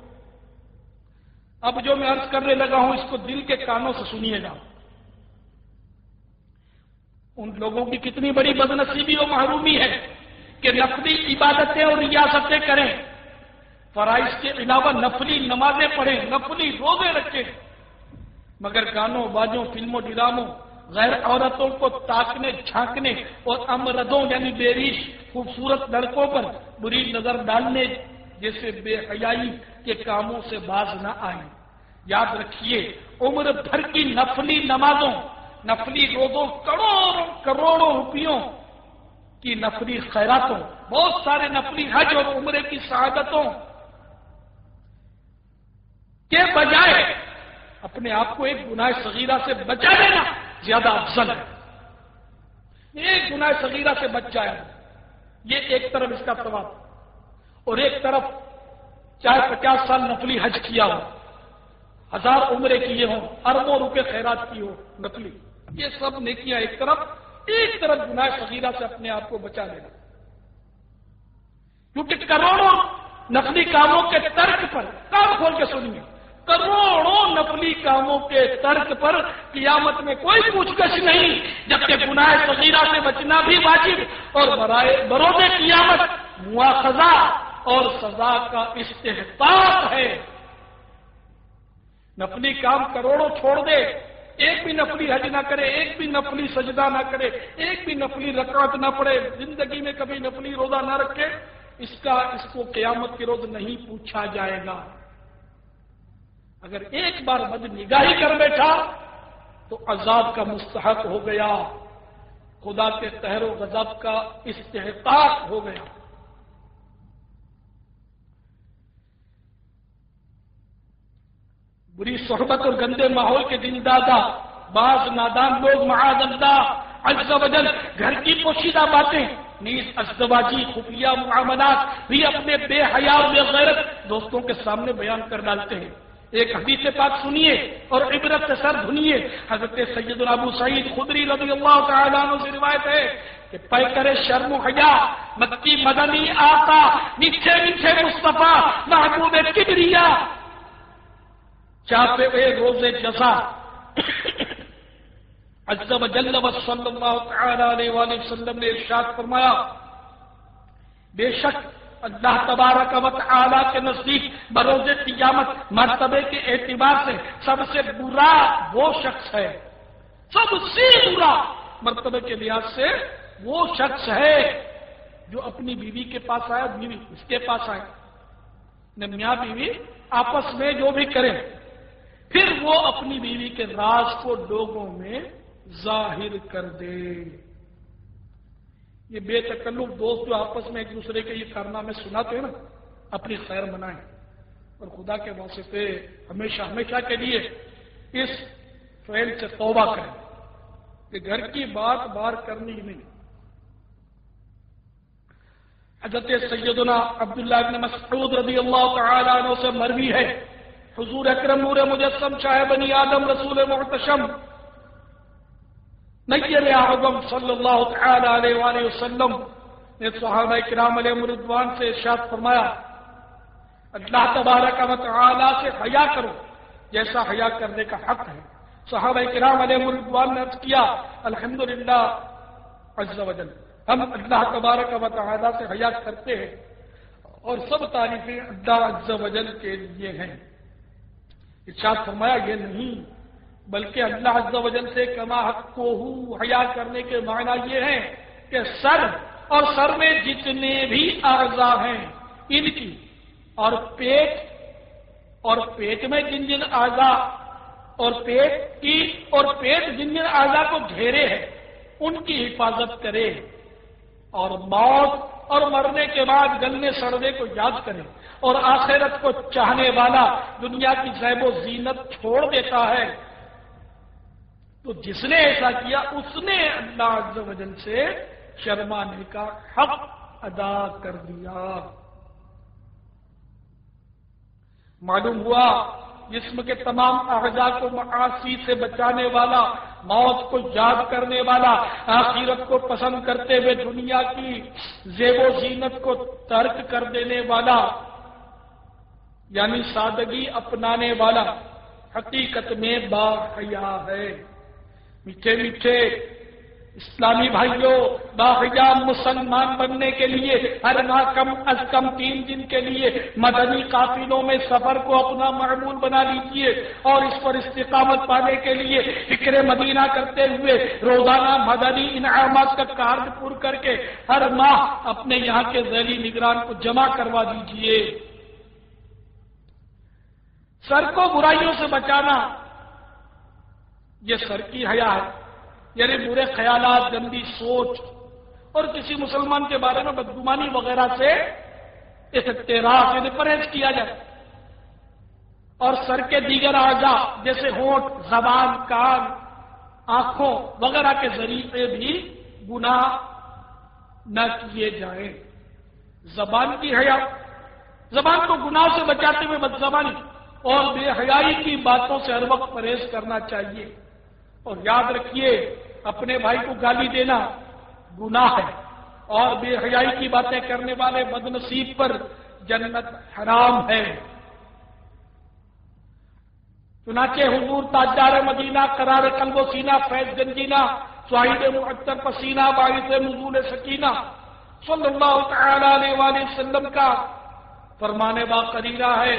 اب جو میں عرض کرنے لگا ہوں اس کو دل کے کانوں سے سنیے گا۔ ان لوگوں کی کتنی بڑی بدنصیبی و محرومی ہے کہ نفلی عبادتیں اور ریاستیں کریں، فرائض کے علاوہ نفلی نمازیں پڑھیں، نفلی روزے رکھیں، مگر گانوں بازوں، فلموں ڈراموں، غیر عورتوں کو تاکنے جھانکنے اور امردوں یعنی بے خوبصورت لڑکوں پر بری نظر ڈالنے جیسے بے حیائی کے کاموں سے باز نہ آئیں۔ یاد رکھیے، عمر بھر کی نفلی نمازوں، نفلی روزوں، کروڑوں روپیوں کی نفلی خیراتوں، بہت سارے نفلی حج اور عمرے کی سعادتوں کے بجائے اپنے آپ کو ایک گناہ صغیرہ سے بچا لینا زیادہ افضل ہے۔ ایک گناہ صغیرہ سے بچ جائے، یہ ایک طرف اس کا ثواب، اور ایک طرف چاہے 50 سال نفلی حج کیا ہو، 1000 عمرے کیے ہوں، اربوں روپے خیرات کی ہو نفلی، یہ سب نیکیاں ایک طرف گناہ صغیرہ سے اپنے آپ کو بچا لینا، کیونکہ کروڑوں نفلی کاموں کے ترک پر، کام کھول کے سنیے، کروڑوں نفلی کاموں کے ترک پر قیامت میں کوئی پوچھ گچھ نہیں، جبکہ گناہ صغیرہ سے بچنا بھی واجب، اور بروز قیامت مواخذہ اور سزا کا استحقاق ہے۔ نفلی کام کروڑوں چھوڑ دے، ایک بھی نفلی حج نہ کرے، ایک بھی نفلی سجدہ نہ کرے، ایک بھی نفلی رکعت نہ پڑھے، زندگی میں کبھی نفلی روزہ نہ رکھے، اس کو قیامت کے روز نہیں پوچھا جائے گا۔ اگر ایک بار بد نگاہی کر بیٹھا تو عذاب کا مستحق ہو گیا، خدا کے قہر و غضب کا استحقاق ہو گیا۔ بری صحبت اور گندے ماحول کے دن دادا بعض نادان لوگ معاذ اللہ عز و جل گھر کی پوشیدہ باتیں نیز ازدواجی خفیہ معاملات بھی اپنے بے حیا اور بے غیرت دوستوں کے سامنے بیان کر ڈالتے ہیں۔ ایک حدیث پاک سنیے اور عبرت سے سر دھنیے۔ حضرت سیدنا ابو سعید خدری رضی اللہ تعالیٰ عنہ سے روایت ہے کہ پیکر شرم و حیا مکی مدنی آقا میٹھے میٹھے مصطفیٰ محبوب کبریا چاہتے ہوئے روز جزا عز و جل و صلی اللہ تعالی علیہ وآلہ وسلم نے ارشاد فرمایا، بے شک اللہ تبارک و تعالی کے نزدیک بروز قیامت مرتبے کے اعتبار سے سب سے برا وہ شخص ہے، سب سے برا مرتبے کے لحاظ سے وہ شخص ہے جو اپنی بیوی کے پاس آیا، بیوی اس کے پاس آئے، میاں بیوی آپس میں جو بھی کریں، پھر وہ اپنی بیوی کے راز کو لوگوں میں ظاہر کر دے۔ یہ بے تکلف دوست جو آپس میں ایک دوسرے کے یہ کارنامے سناتے ہیں نا، اپنی خیر منائیں اور خدا کے واسطے ہمیشہ ہمیشہ کے لیے اس فعل سے توبہ کریں کہ گھر کی بات بار کرنی ہی نہیں۔ حضرت سیدنا عبداللہ بن مسعود رضی اللہ تعالی عنہ سے مروی ہے، حضور اکرم نور مجسم شاہ بنی آدم رسول محتشم نیر اعظم صلی اللہ تعالی علیہ وآلہ وسلم نے صحابہ کرام علیہم رضوان سے ارشاد فرمایا، اللہ تبارک و تعالی سے حیا کرو جیسا حیا کرنے کا حق ہے۔ صحابہ کرام علیہم رضوان نے عرض کیا، الحمدللہ عز و جل، ہم اللہ تبارک و تعالی سے حیا کرتے ہیں اور سب تعریفیں اللہ عز و جل کے لیے ہیں۔ ارشاد فرمایا، یہ نہیں بلکہ اللہ عز و جل سے کما حق کو حیا کرنے کے معنی یہ ہے کہ سر اور سر میں جتنے بھی اعضاء ہیں ان کی، اور پیٹ میں جن جن اعضاء اور پیٹ کی اور پیٹ جن جن اعضاء کو گھیرے ہیں ان کی حفاظت کرے، اور موت اور مرنے کے بعد گلنے سڑنے کو یاد کرے، اور آخرت کو چاہنے والا دنیا کی زیب و زینت چھوڑ دیتا ہے، تو جس نے ایسا کیا اس نے اللہ عز و جل سے شرمانے کا حق ادا کر دیا۔ معلوم ہوا جسم کے تمام اعضاء کو معاصی سے بچانے والا، موت کو یاد کرنے والا، آخرت کو پسند کرتے ہوئے دنیا کی زیب و زینت کو ترک کر دینے والا، یعنی سادگی اپنانے والا، حقیقت میں با حیا ہے۔ میٹھے میٹھے اسلامی بھائیوں، باحجاب مسلمان بننے کے لیے ہر ماہ کم از کم 3 دن کے لیے مدنی قافلوں میں سفر کو اپنا معمول بنا لیجیے، اور اس پر استقامت پانے کے لیے فکر مدینہ کرتے ہوئے روزانہ مدنی انعامات کا کارڈ پر کر کے ہر ماہ اپنے یہاں کے ذیلی نگران کو جمع کروا دیجیے۔ سر کو برائیوں سے بچانا یہ سر کی حیا ہے، یعنی برے خیالات، گندی سوچ اور کسی مسلمان کے بارے میں بدگمانی وغیرہ سے احتراز یعنی پرہیز کیا جائے، اور سر کے دیگر اعضاء جیسے ہونٹ، زبان، کان، آنکھوں وغیرہ کے ذریعے بھی گناہ نہ کیے جائیں۔ زبان کی حیا، زبان کو گناہ سے بچاتے ہوئے بدزبانی اور بے حیائی کی باتوں سے ہر وقت پرہیز کرنا چاہیے، اور یاد رکھیے اپنے بھائی کو گالی دینا گناہ ہے، اور بے حیائی کی باتیں کرنے والے بدنصیب پر جنت حرام ہے۔ چنانچہ حضور تاجدار مدینہ، قرار قلب و سینہ، فیض گنجینہ، صاحب معطر پسینہ، باعث نزول سکینہ صلی اللہ تعالی علیہ وآلہ وسلم کا فرمان باقریرہ ہے،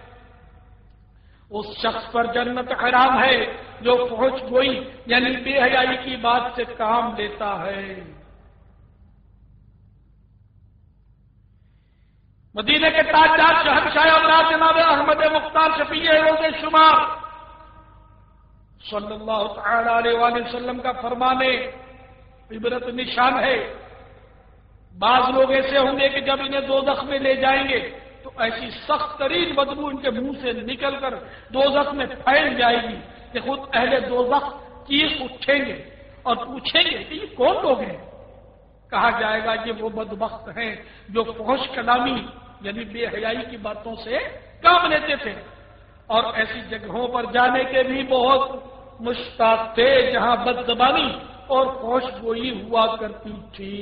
اس شخص پر جنت حرام ہے جو فحش گوئی یعنی بے حیائی کی بات سے کام لیتا ہے۔ مدینے کے تاجدار شہنشاہ امراء جناب احمد مختار شفیع روز شمار صلی اللہ تعالی علیہ وآلہ وسلم کا فرمان عبرت نشان ہے۔ بعض لوگ ایسے ہوں گے کہ جب انہیں دوزخ میں لے جائیں گے تو ایسی سخت ترین بدبو ان کے منہ سے نکل کر دوزخ میں پھیل جائے گی کہ خود اہل دوزخ چیخ اٹھیں گے اور پوچھیں گے کہ یہ کون لوگ ہیں؟ کہا جائے گا یہ وہ بدبخت ہیں جو فحش کلامی یعنی بے حیائی کی باتوں سے کام لیتے تھے، اور ایسی جگہوں پر جانے کے بھی بہت مشتاق تھے جہاں بد زبانی اور فحش گوئی ہوا کرتی تھی۔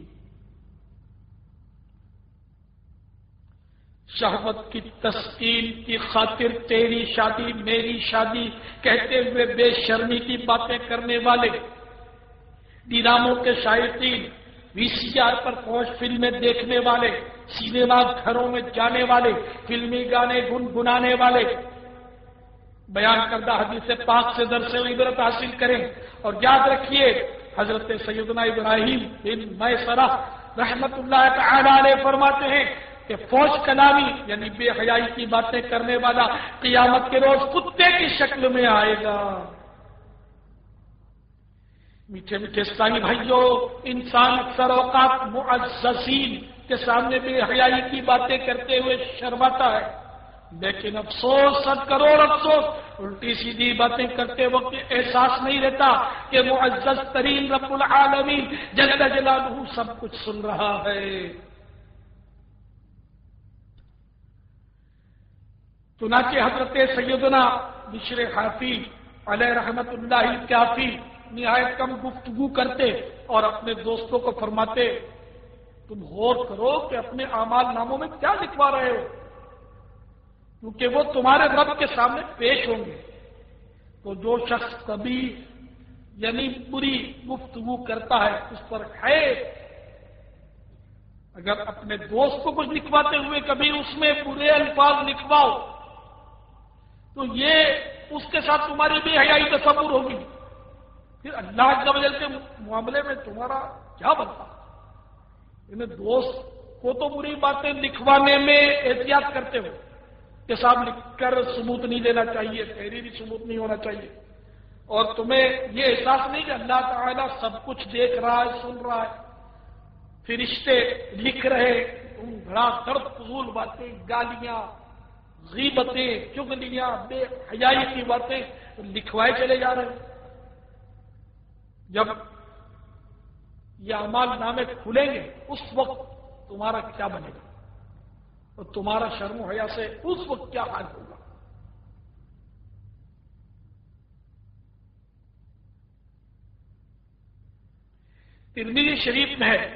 شہوت کی تسکین کی خاطر تیری شادی میری شادی کہتے ہوئے بے شرمی کی باتیں کرنے والے، ڈراموں کے شائقین، وی سی آر پر فحش فلمیں دیکھنے والے، سینما گھروں میں جانے والے، فلمی گانے گنگنانے والے، بیان کردہ حدیث پاک سے درس و عبرت حاصل کریں، اور یاد رکھیے حضرت سیدنا ابراہیم بن میسرہ رحمت اللہ تعالی علیہ فرماتے ہیں کہ فحش کلامی یعنی بے حیائی کی باتیں کرنے والا قیامت کے روز کتے کی شکل میں آئے گا۔ میٹھے میٹھے اسلامی بھائیوں، انسان اکثر اوقات معززین کے سامنے بے حیائی کی باتیں کرتے ہوئے شرماتا ہے، لیکن افسوس، 100 کروڑ افسوس، الٹی سیدھی باتیں کرتے وقت احساس نہیں رہتا کہ معزز ترین رب العالمین جل جلالہ سب کچھ سن رہا ہے۔ چنانچہ حضرت سیدنا بشر حافی علیہ رحمت اللہ کافی نہایت کم گفتگو کرتے اور اپنے دوستوں کو فرماتے، تم غور کرو کہ اپنے اعمال ناموں میں کیا لکھوا رہے ہو، کیونکہ وہ تمہارے رب کے سامنے پیش ہوں گے۔ تو جو شخص کبھی یعنی بری گفتگو کرتا ہے اس پر ہے، اگر اپنے دوست کو کچھ لکھواتے ہوئے کبھی اس میں برے الفاظ لکھواؤ تو یہ اس کے ساتھ تمہاری بے حیائی تصور ہوگی، پھر اللہ عز و جل کے معاملے میں تمہارا کیا بنتا؟ انہیں دوست کو تو بری باتیں لکھوانے میں احتیاط کرتے ہو کہ صاحب لکھ کر ثبوت نہیں دینا چاہیے، تحریری ثبوت نہیں ہونا چاہیے، اور تمہیں یہ احساس نہیں کہ اللہ تعالیٰ سب کچھ دیکھ رہا ہے، سن رہا ہے، فرشتے لکھ رہے، تم بڑا درد فضول باتیں، گالیاں، غیبتیں، چغلیاں، بے حیائی کی باتیں لکھوائے چلے جا رہے ہیں۔ جب یہ اعمال نامے کھلیں گے اس وقت تمہارا کیا بنے گا اور تمہارا شرم و حیا سے اس وقت کیا حال ہوگا؟ ترمذی شریف میں ہے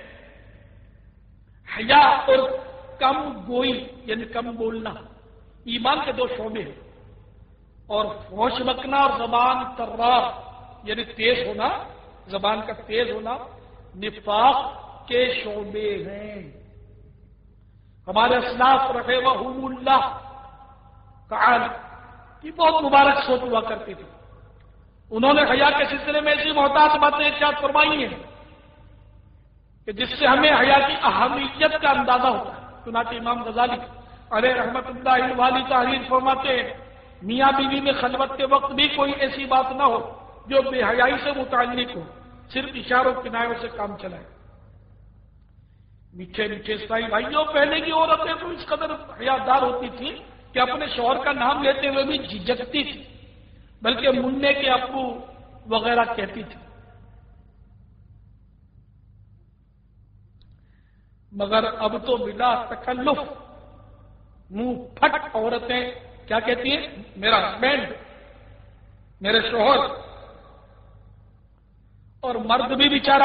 حیا اور کم گوئی یعنی کم بولنا ایمان کے 2 شعبے ہیں، اور فحش بکنا اور زبان ترار یعنی تیز ہونا زبان کا تیز ہونا نفاق کے شعبے ہیں. ہمارے اسلاف رحمہم اللہ تعالی کی بہت مبارک سوچ ہوا کرتی تھی. انہوں نے حیا کے سلسلے میں ایسی محتاط باتیں ارشاد فرمائی ہیں کہ جس سے ہمیں حیا کی اہمیت کا اندازہ ہوتا ہے. چنانچہ امام غزالی علیہ رحمت اللہ والی تحریر فرماتے ہیں میاں بیوی میں خلوت کے وقت بھی کوئی ایسی بات نہ ہو جو بے حیائی سے متعلق ہو، صرف اشاروں کنایوں سے کام چلائے. میٹھے میٹھے اسلامی بھائیوں، پہلے کی عورتیں تو اس قدر حیادار ہوتی تھیں کہ اپنے شوہر کا نام لیتے ہوئے بھی جھجکتی تھی، بلکہ مننے کے ابو وغیرہ کہتی تھی. مگر اب تو بلا تکلف منہ پھٹ عورتیں کیا کہتی ہیں؟ میرا ہسبینڈ، میرے شوہر. اور مرد بھی بیچارہ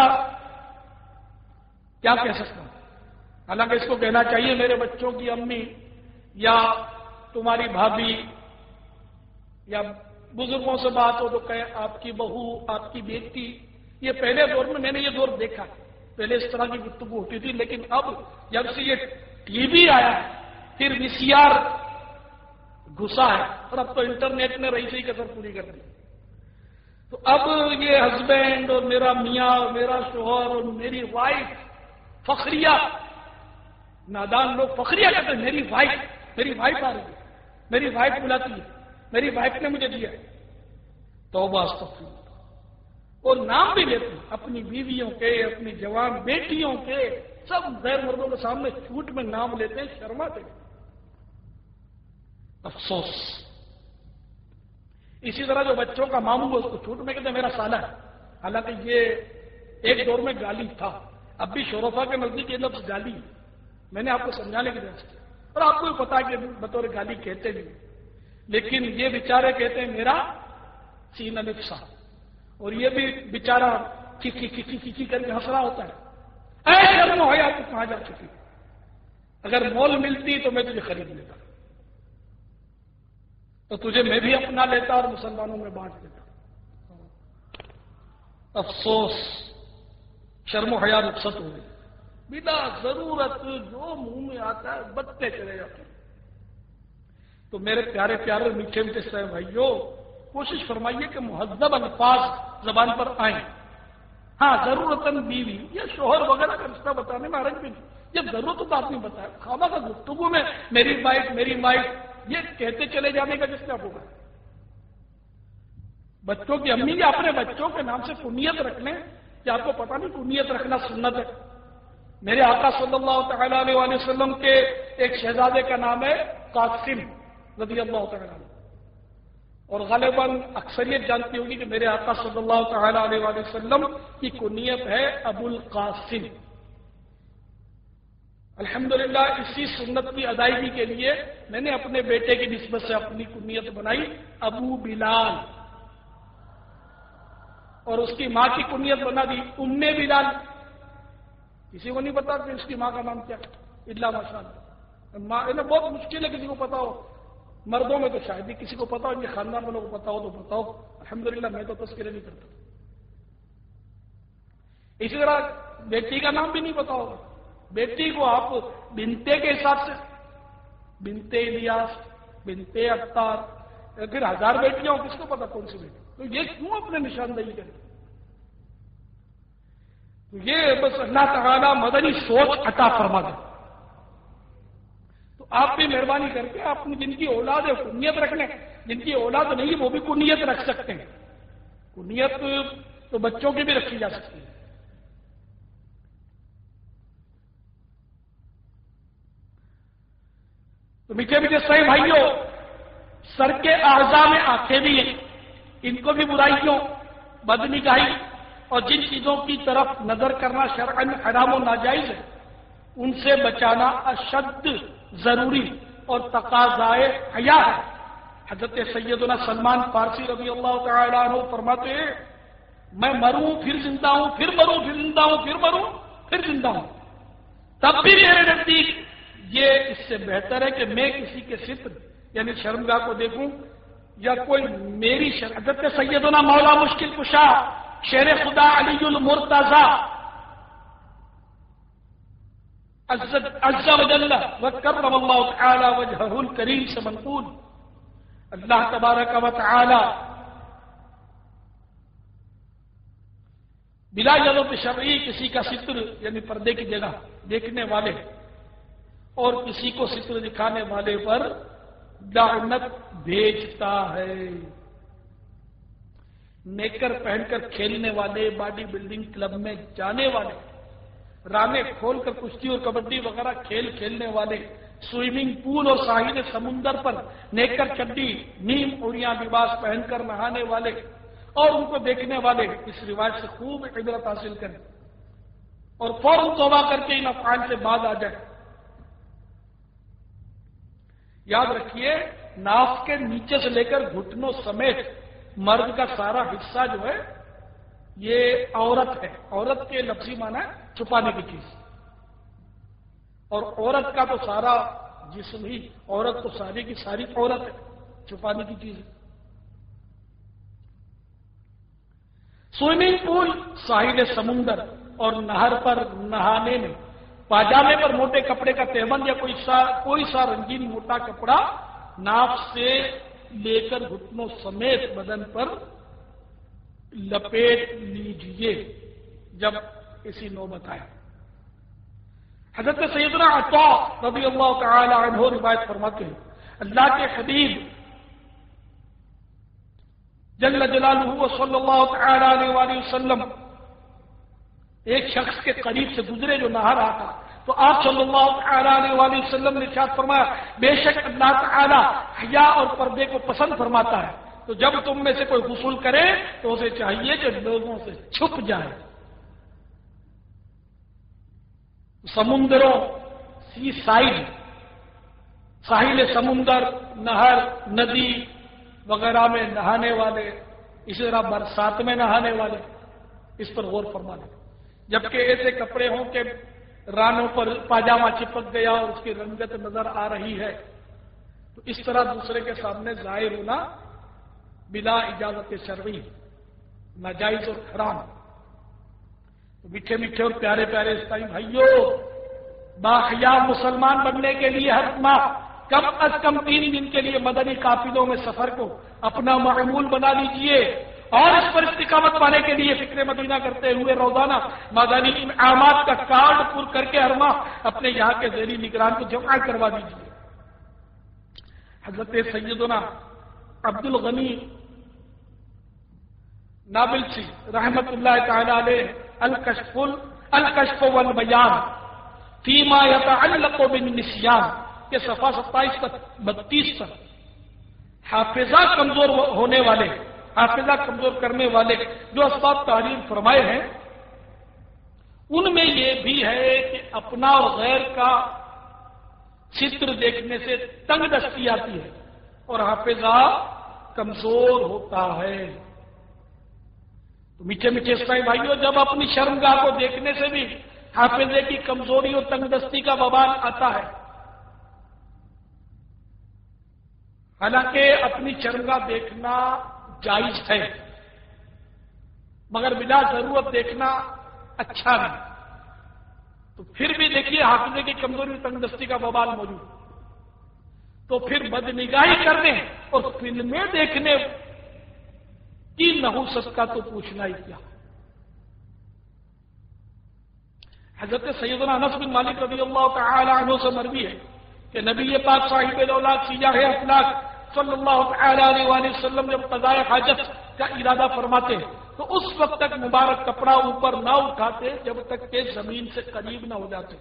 کیا کہہ سکتا ہوں، حالانکہ اس کو کہنا چاہیے میرے بچوں کی امی یا تمہاری بھابھی یا بزرگوں سے بات ہو تو کہے آپ کی بہو، آپ کی بیٹی. یہ پہلے دور میں نے یہ دور دیکھا، پہلے اس طرح کی گفتگو ہوتی تھی، لیکن اب جب سے یہ ٹی وی آیا ہے، پھر VCR گھسا ہے، اور اب تو انٹرنیٹ نے رہی سے ہی کسر پوری کر دی. تو اب یہ ہسبینڈ اور میرا میاں اور میرا شوہر اور میری وائف، فخریہ، نادان لوگ فخریہ کہتے ہیں. میری وائف آ رہی ہے، میری وائف بلاتی ہے، میری وائف نے مجھے دیا. توبہ استغفر اللہ. اور نام بھی لیتے ہیں اپنی بیویوں کے، اپنی جوان بیٹیوں کے، سب غیر مردوں کے سامنے چھوٹ میں نام لیتے ہیں، شرماتے ہیں. افسوس. اسی طرح جو بچوں کا ماموں ہے اس کو چھوٹ میں کہتے ہیں میرا سالہ ہے، حالانکہ یہ ایک دور میں گالی تھا. اب بھی شورفا کے نزدیک یہ لفظ گالی ہے. میں نے آپ کو سمجھانے کی ضرورت ہے، اور آپ کو بھی پتا ہے کہ بطور گالی کہتے نہیں، لیکن یہ بیچارے کہتے ہیں میرا سینہ نفسا. اور یہ بھی بیچارہ کی کر کے ہنس رہا ہوتا ہے. اے شرم و حیا تو کہاں جا چکی؟ اگر مول ملتی تو میں تجھے خرید لیتا، تو تجھے میں بھی اپنا لیتا اور مسلمانوں میں بانٹ دیتا. افسوس، شرم و حیا رخصت ہو گئی. بلا ضرورت جو منہ میں آتا ہے بدتے چلے جاتے ہیں. تو میرے پیارے پیارے میٹھے میٹھے سے بھائیوں، کوشش فرمائیے کہ مہذب الفاظ زبان پر آئیں. ہاں، ضرورتاً بیوی یا شوہر وغیرہ کا رشتہ بتانے میں حرج بھی نہیں. جب ضرورت تو آپ نے بتایا، خواہ کا گفتگو میں میری وائف یہ کہتے چلے جانے کا جس طرح ہوگا. بچوں کی امی یا اپنے بچوں کے نام سے کنیت رکھ لیں. کیا آپ کو پتا نہیں کنیت رکھنا سنت ہے؟ میرے آقا صلی اللہ تعالی علیہ وسلم کے ایک شہزادے کا نام ہے قاسم رضی اللہ تعالی عنہ، اور غالباً اکثریت جانتی ہوگی کہ میرے آقا صلی اللہ تعالی علیہ وسلم کی کنیت ہے ابو القاسم. الحمدللہ اسی سنت کی ادائیگی کے لیے میں نے اپنے بیٹے کی نسبت سے اپنی کنیت بنائی ابو بلال، اور اس کی ماں کی کنیت بنا دی ام بلال. کسی کو نہیں پتا کہ اس کی ماں کا نام کیا ہے، الا ماشاء اللہ. بہت مشکل ہے کسی کو پتا ہو. مردوں میں تو شاید ہی کسی کو پتا ہو، ان کے خاندان والوں کو پتا ہو تو بتاؤ. الحمدللہ میں تو تذکرے نہیں کرتا. اسی طرح بیٹی کا نام بھی نہیں پتا ہوگا. بیٹی کو آپ بنتے کے حساب سے، بنتے الیاس، بنتے اختار، پھر 1000 بیٹیاں ہوں، کس کو پتا کون سی بیٹی. تو یہ کیوں اپنے نشاندہی کریں؟ تو یہ بس اللہ تعالیٰ مدنی سوچ عطا فرما دے. تو آپ بھی مہربانی کر کے اپنی جن کی اولاد ہے کنیت رکھ لیں، جن کی اولاد نہیں وہ بھی کنیت رکھ سکتے ہیں. کنیت تو بچوں کی بھی رکھی جا سکتی ہے. تو میٹھے میٹھے صحیح بھائیوں، سر کے اعضاء میں آنکھیں بھی ہیں، ان کو بھی برائیوں، بدنگاہی اور جن چیزوں کی طرف نظر کرنا شرعاً حرام و ناجائز ہے، ان سے بچانا اشد ضروری اور تقاضائے حیا ہے. حضرت سیدنا سلمان فارسی رضی اللہ تعالی عنہ فرماتے ہیں میں مروں پھر زندہ ہوں، پھر مروں پھر زندہ ہوں، پھر مروں پھر زندہ ہوں. تب بھی میرے نزدیک یہ اس سے بہتر ہے کہ میں کسی کے ستر یعنی شرمگاہ کو دیکھوں یا کوئی میری حضرت سیدنا مولا مشکل کشا شیر خدا علی المرتضی عز وجل وکرم اللہ تعالی وجہہ الکریم سے منقول اللہ تبارک و تعالی بلا اجازت شرعی کسی کا ستر یعنی پردے کی جگہ دیکھنے والے اور کسی کو ستر دکھانے والے پر لعنت بھیجتا ہے۔ نیکر پہن کر کھیلنے والے، باڈی بلڈنگ کلب میں جانے والے، رانے کھول کر کشتی اور کبڈی وغیرہ کھیلنے والے، سوئمنگ پول اور ساحل سمندر پر نیکر چڈی نیم اوڑیاں لباس پہن کر نہانے والے اور ان کو دیکھنے والے اس روایت سے خوب عبرت حاصل کریں اور فوراً توبہ کر کے ان افعال سے بعد آ جائیں۔ یاد رکھیے ناف کے نیچے سے لے کر گھٹنوں سمیت مرد کا سارا حصہ جو ہے یہ عورت ہے۔ عورت کے لفظی معنی ہے چھپانے کی چیز، اور عورت کا تو سارا جسم ہی، عورت تو ساری کی ساری عورت ہے، چھپانے کی چیز ہے۔ سوئمنگ پول، ساحل سمندر اور نہر پر نہانے میں پاجامے پر موٹے کپڑے کا تہبند یا کوئی سا رنگین موٹا کپڑا ناف سے لے کر گھٹنوں سمیت بدن پر لپیٹ لیجئے جب کسی نوبت آئے۔ حضرت سیدنا عطا رضی اللہ تعالی عنہ روایت فرماتے ہیں اللہ کے حبیب جل جلالہ صلی اللہ تعالی علیہ وآلہ وسلم ایک شخص کے قریب سے گزرے جو نہا رہا تھا، تو آپ صلی اللہ تعالی علیہ وآلہ وسلم نے ارشاد فرمایا بے شک اللہ تعالی حیا اور پردے کو پسند فرماتا ہے، تو جب تم میں سے کوئی غسل کرے تو اسے چاہیے کہ لوگوں سے چھپ جائے۔ سمندروں، سی سائڈ، ساحل سمندر، نہر، ندی وغیرہ میں نہانے والے، اسی طرح برسات میں نہانے والے، اس پر غور فرما لیں۔ جبکہ ایسے کپڑے ہوں کہ رانوں پر پاجامہ چپک گیا اور اس کی رنگت نظر آ رہی ہے، تو اس طرح دوسرے کے سامنے ظاہر ہونا بلا اجازت شرعی ناجائز اور حرام۔ میٹھے میٹھے اور پیارے پیارے اسلامی بھائیوں، باحیا مسلمان بننے کے لیے ہر ماہ کم از کم 3 دن کے لیے مدنی قافلوں میں سفر کو اپنا معمول بنا لیجئے، اور اس پر استقامت پانے کے لیے فکر مدینہ کرتے ہوئے روزانہ مدنی انعامات کا کارڈ پر کر کے ہر ماہ اپنے یہاں کے ذیلی نگران کو جمع کروا دیجئے۔ حضرت سیدنا عبد الغنی نابلسی رحمت اللہ تعالی علیہ الکشف والبیان فیما یتعلق بالنسیان کے صفحہ 27-32 پر حافظہ کمزور ہونے والے، حافظہ کمزور کرنے والے جو اسباب تعریف فرمائے ہیں، ان میں یہ بھی ہے کہ اپنا اور غیر کا چتر دیکھنے سے تنگ دستی آتی ہے اور حافظہ کمزور ہوتا ہے۔ تو میٹھے میٹھے اسلامی بھائیوں، جب اپنی شرمگاہ کو دیکھنے سے بھی حافظے کی کمزوری اور تنگ دستی کا وبال آتا ہے، حالانکہ اپنی شرمگاہ دیکھنا جائز ہے مگر بلا ضرورت دیکھنا اچھا نہیں، تو پھر بھی دیکھیے حافظے کی کمزوری اور تنگ دستی کا وبال موجود، تو پھر بدنگاہی کرنے اور فلمیں دیکھنے کی نحوست کا تو پوچھنا ہی کیا۔ حضرت سیدنا انس بن مالک رضی اللہ تعالی عنہ سے مروی ہے کہ نبی پاک صاحب الاولاد سیاح افلاک صلی اللہ تعالی علیہ وآلہ وسلم جب قضاء حاجت کا ارادہ فرماتے تو اس وقت تک مبارک کپڑا اوپر نہ اٹھاتے جب تک کہ زمین سے قریب نہ ہو جاتے۔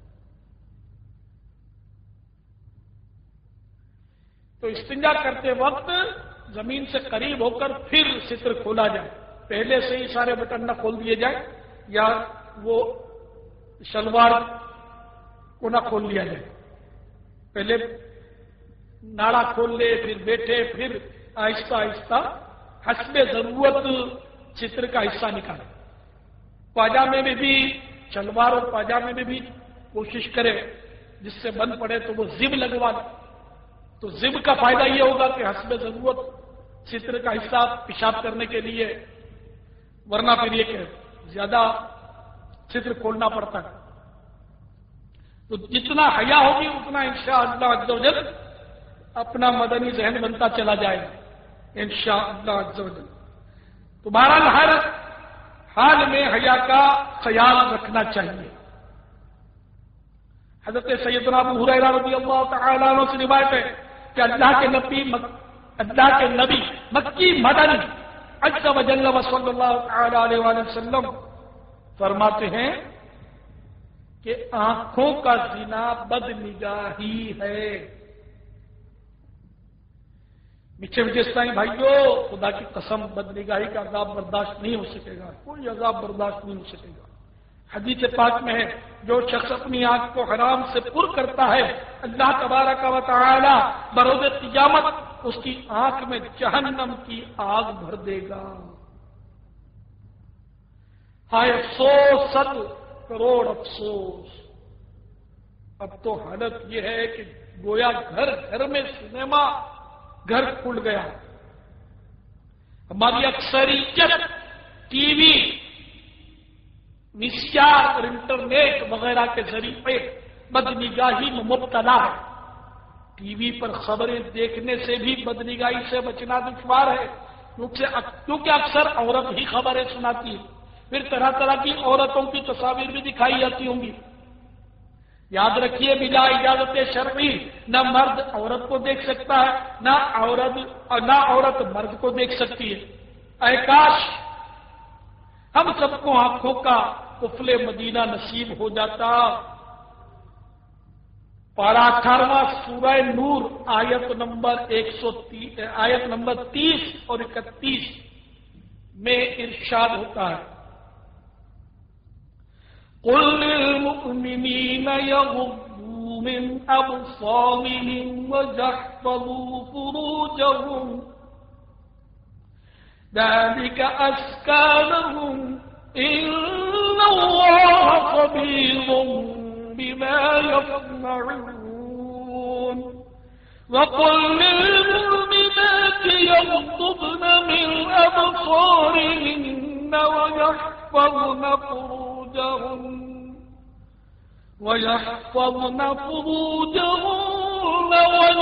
تو استنجا کرتے وقت زمین سے قریب ہو کر پھر ستر کھولا جائے، پہلے سے ہی سارے بٹن نہ کھول دیے جائیں یا وہ شلوار کو نہ کھول لیا جائے، پہلے ناڑا کھول لے، پھر بیٹھے، پھر آہستہ آہستہ حسب ضرورت چتر کا حصہ نکالے۔ پاجامے میں بھی، شلوار اور پاجامے میں بھی کوشش کرے جس سے بند پڑے تو وہ زب لگوا لے، تو زب کا فائدہ یہ ہوگا کہ حسب ضرورت چتر کا حصہ پیشاب کرنے کے لیے ورنہ پھر یہ کہ زیادہ ستر کھولنا پڑتا ہے. تو جتنا حیا ہوگی اتنا انشاءاللہ عز و جل اپنا مدنی ذہن بنتا چلا جائے گا انشاءاللہ عز و جل. تو بہرحال ہر حال میں حیا کا خیال رکھنا چاہیے. حضرت سیدنا ابو ہریرہ رضی اللہ تعالی عنہ سے روایت ہے کہ اللہ کے نبی مکی مدنی عز و جل صلی اللہ تعالی علیہ وآلہ وسلم فرماتے ہیں کہ آنکھوں کا زنا بد نگاہی ہے. میٹھے میٹھے اسلامی بھائیوں، خدا کی قسم بد نگاہی کا عذاب برداشت نہیں ہو سکے گا، کوئی عذاب برداشت نہیں ہو سکے گا. حدیث پاک میں ہے جو شخص اپنی آنکھ کو حرام سے پر کرتا ہے اللہ تبارک و تعالی بروز قیامت اس کی آنکھ میں جہنم کی آگ بھر دے گا. ہائے افسوس، 100 کروڑ افسوس. اب تو حالت یہ ہے کہ گویا گھر گھر میں سنیما گھر کھل گیا. ہماری اکثریت ٹی وی، میڈیا اور انٹرنیٹ وغیرہ کے ذریعے بد نگاہی میں مبتلا ہے. ٹی وی پر خبریں دیکھنے سے بھی بد نگاہی سے بچنا دشوار ہے، کیونکہ اکثر عورت ہی خبریں سناتی ہے. پھر طرح طرح کی عورتوں کی تصاویر بھی دکھائی جاتی ہوں گی. یاد رکھیے بلا اجازت شرعی نہ مرد عورت کو دیکھ سکتا ہے، نہ عورت مرد کو دیکھ سکتی ہے. اے کاش ہم سب کو آنکھوں کا قفل مدینہ نصیب ہو جاتا. پارہ 18واں سورہ نور آیت نمبر 30 اور 31 میں ارشاد ہوتا ہے قُلْ لِلْمُؤْمِنِينَ يَغُضُّوا مِنْ أَبْصَارِهِمْ وَيَحْفَظُوا فُرُوجَهُمْ ذَلِكَ أَزْكَىٰ لَهُمْ إِنَّ اللَّهَ خَبِيرٌ بِمَا يَصْنَعُونَ وَقُلْ لِلْمُؤْمِنَاتِ يَغْضُضْنَ مِنْ أَبْصَارِهِنَّ ويحفظن فروجهن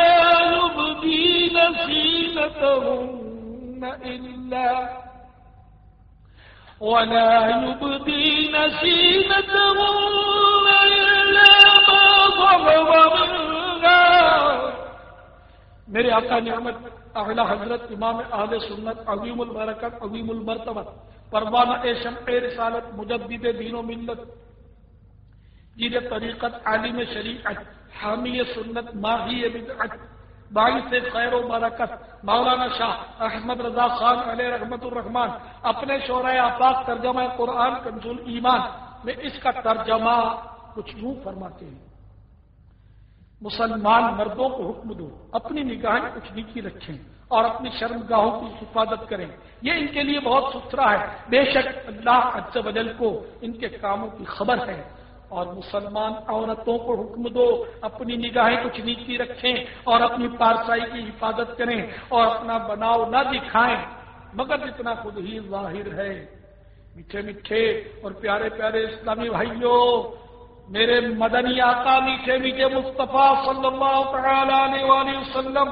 ولا يبدين زينتهن إلا ما ظهر منها. میرے آقا نعمت اعلی حضرت امام اہل سنت عظیم البرکت عظیم المرتبہ پروانہ شمع رسالت مجدد دین و ملت جید طریقت عالم شریعت حامی سنت ماہی بدعت باعث خیر و برکت مولانا شاہ احمد رضا خان علیہ رحمت الرحمان اپنے شورۂ آفاق ترجمہ قرآن کنز الایمان میں اس کا ترجمہ کچھ یوں فرماتے ہیں مسلمان مردوں کو حکم دو اپنی نگاہیں کچھ نیچی رکھیں اور اپنی شرمگاہوں کی حفاظت کریں، یہ ان کے لیے بہت ستھرا ہے. بے شک اللہ عز و جل کو ان کے کاموں کی خبر ہے. اور مسلمان عورتوں کو حکم دو اپنی نگاہیں کچھ نیچی رکھیں اور اپنی پارسائی کی حفاظت کریں اور اپنا بناؤ نہ دکھائیں مگر جتنا خود ہی ظاہر ہے. میٹھے میٹھے اور پیارے پیارے اسلامی بھائیوں، میرے مدنی آقا میٹھے میٹھے مصطفیٰ صلی اللہ تعالی علیہ وآلہ وسلم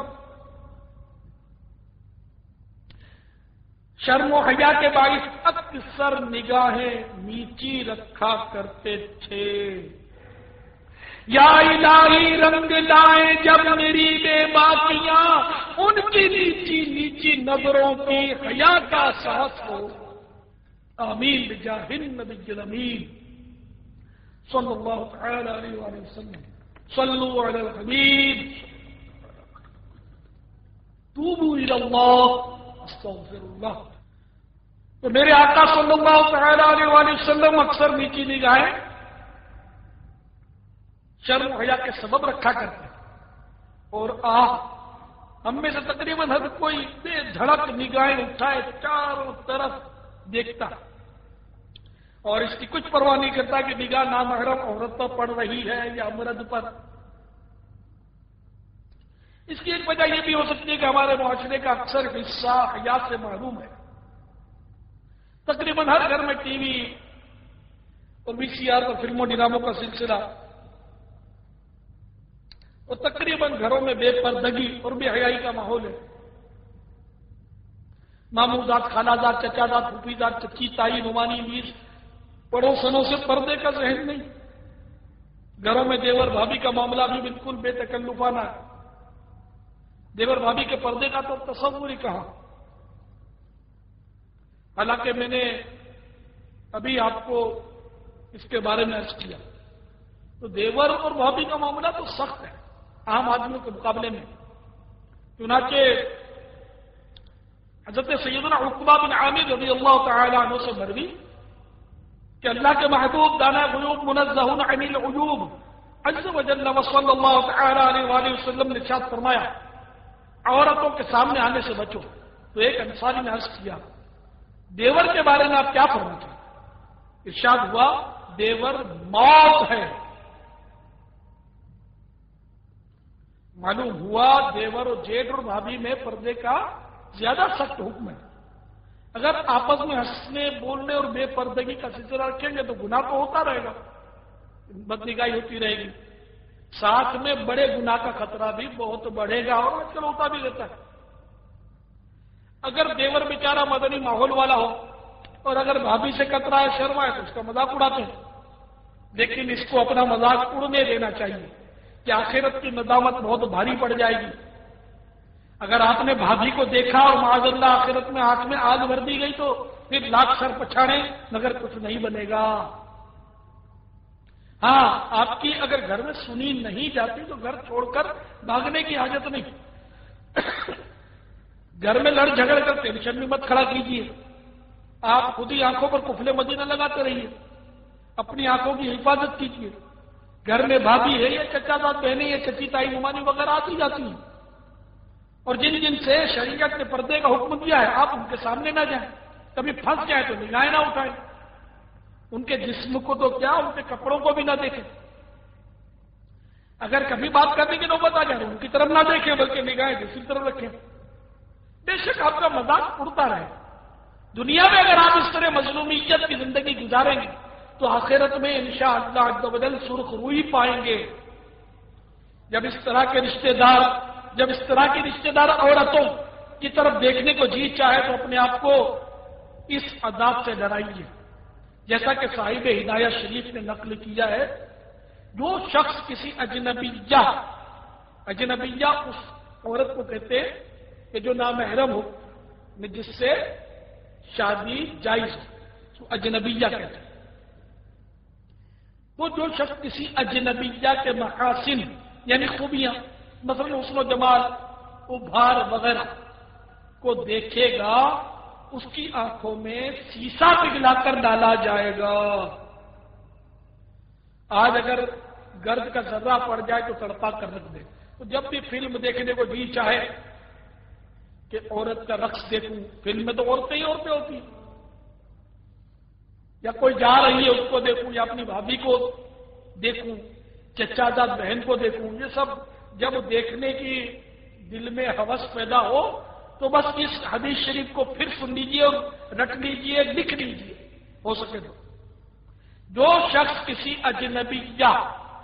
شرم و حیا کے باعث اکثر نگاہیں نیچی رکھا کرتے تھے. یا الہی رنگ لائے جب میری بے باکیاں ان کی نیچی نیچی نظروں کی حیا کا احساس ہو. آمین بجاہ النبی الامین صلی اللہ تعالی علیہ وآلہ وسلم. صلوا علی الحبیب. توبوا الی اللہ استغفر اللہ. تو میرے آقا صلی اللہ تعالی علیہ وآلہ وسلم اکثر نیچی نگاہیں شرم و حیا کے سبب رکھا کرتے ہیں. اور ہم میں سے تقریباً ہر کوئی بے دھڑک نگاہیں اٹھائے چاروں طرف دیکھتا اور اس کی کچھ پرواہ نہیں کرتا کہ نگاہ نامحرم عورت پر پڑ رہی ہے یا مرد پر. اس کی ایک وجہ یہ بھی ہو سکتی ہے کہ ہمارے معاشرے کا اکثر حصہ حیا سے محروم ہے. تقریباً ہر گھر میں ٹی وی اور VCR پر فلموں ڈراموں کا سلسلہ، اور تقریباً گھروں میں بے پردگی اور بے حیائی کا ماحول ہے۔ ماموزاد، خالازاد، چچازاد، پھوپھیزاد، چچی، تائی، نمانی، میز، پڑوسنوں سے پردے کا ذہن نہیں۔ گھروں میں دیور بھابھی کا معاملہ بھی بالکل بے تکلفانہ ہے۔ دیور بھابھی کے پردے کا تو تصور ہی کہاں۔ حالانکہ میں نے ابھی آپ کو اس کے بارے میں عرض کیا تو دیور اور بھابھی کا معاملہ تو سخت ہے عام آدمیوں کے مقابلے میں۔ چنانچہ حضرت سیدنا عقبہ بن عامر رضی اللہ تعالی عنہ سے مروی کہ اللہ کے محبوب دانا غیوب منزہون عن العیوب عز وجل وصلی اللہ تعالی علیہ وآلہ وسلم نے ارشاد فرمایا عورتوں کے سامنے آنے سے بچو۔ تو ایک انصاری نے عرض کیا دیور کے بارے میں آپ کیا فرماتے ہیں؟ ارشاد ہوا دیور موت ہے۔ معلوم ہوا دیور اور جیٹھ اور بھابھی میں پردے کا زیادہ سخت حکم ہے۔ اگر آپس میں ہنسنے بولنے اور بے پردگی کا سلسلہ رکھیں گے تو گناہ تو ہوتا رہے گا، بدنگاہی ہوتی رہے گی، ساتھ میں بڑے گناہ کا خطرہ بھی بہت بڑھے گا اور آج کل ہوتا بھی رہتا ہے۔ اگر دیور بیچارہ مدنی ماحول والا ہو اور اگر بھابھی سے کترا ہے شرما ہے تو اس کا مذاق اڑاتے ہیں، لیکن اس کو اپنا مذاق اڑنے دینا چاہیے کہ آخرت کی ندامت بہت بھاری پڑ جائے گی۔ اگر آپ نے بھابھی کو دیکھا اور معاذ اللہ آخرت میں آنکھ میں آگ بھر دی گئی تو پھر لاکھ سر پچھاڑے مگر کچھ نہیں بنے گا۔ ہاں، آپ کی اگر گھر میں سنی نہیں جاتی تو گھر چھوڑ کر بھاگنے کی حاجت نہیں۔ گھر میں لڑ جھگڑ کر ٹینشن بھی مت کھڑا کیجیے، آپ خود ہی آنکھوں پر قفل مدینہ لگاتے رہیے، اپنی آنکھوں کی حفاظت کیجیے۔ گھر میں بھابھی ہے یا چچا زاد بہنیں یا چچی تائی نمانی وغیرہ آتی جاتی ہیں، اور جن جن سے شریعت نے پردے کا حکم دیا ہے آپ ان کے سامنے نہ جائیں، کبھی پھنس جائیں تو نگاہیں نہ اٹھائیں، ان کے جسم کو تو کیا ان کے کپڑوں کو بھی نہ دیکھیں، اگر کبھی بات کرنے کی نوبت آ جائے ان کی طرف نہ دیکھیں بلکہ نگاہیں دوسری طرف رکھیں۔ بے شک آپ کا مذاق اڑتا رہے، دنیا میں اگر آپ اس طرح مظلومیت کی زندگی گزاریں گے تو آخرت میں انشاءاللہ عز و جل سرخ روئی پائیں گے۔ جب اس طرح کے رشتہ دار عورتوں کی طرف دیکھنے کو جی چاہے تو اپنے آپ کو اس عذاب سے ڈرائیے، جیسا کہ صاحب ہدایہ شریف نے نقل کیا ہے جو شخص کسی اجنبیہ اس عورت کو کہتے ہیں کہ جو نامحرم ہو جس سے شادی جائز ہو تو اجنبیہ کہتے ہیں، تو جو شخص کسی اجنبیہ کے محاسن یعنی خوبیاں مثلا حسن و جمال ابھار وغیرہ کو دیکھے گا اس کی آنکھوں میں سیسا پگھلا کر ڈالا جائے گا۔ آج اگر گرد کا ذرہ پڑ جائے تو تڑپا کر رکھ دے، تو جب بھی فلم دیکھنے کو جی چاہے کہ عورت کا رقص دیکھوں، فلم میں تو عورتیں ہی عورتیں ہوتی ہیں، یا کوئی جا رہی ہے اس کو دیکھوں یا اپنی بھابھی کو دیکھوں، چچا زاد بہن کو دیکھوں، یہ سب جب دیکھنے کی دل میں ہوس پیدا ہو تو بس اس حدیث شریف کو پھر سن لیجیے اور رٹ لیجیے، لکھ لیجیے ہو سکے تو، جو شخص کسی اجنبیہ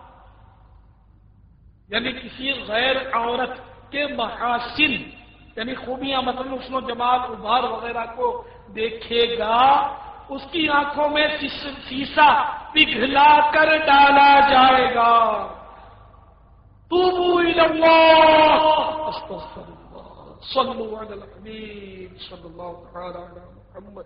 یعنی کسی غیر عورت کے محاسن یعنی خوبیاں مثلا حسن و جمال ابھار وغیرہ کو دیکھے گا اس کی آنکھوں میں سیسا پگھلا کر ڈالا جائے گا۔ توبوا الی اللہ استغفر اللہ صلوا علی الحبیب صلی اللہ تعالی علی محمد۔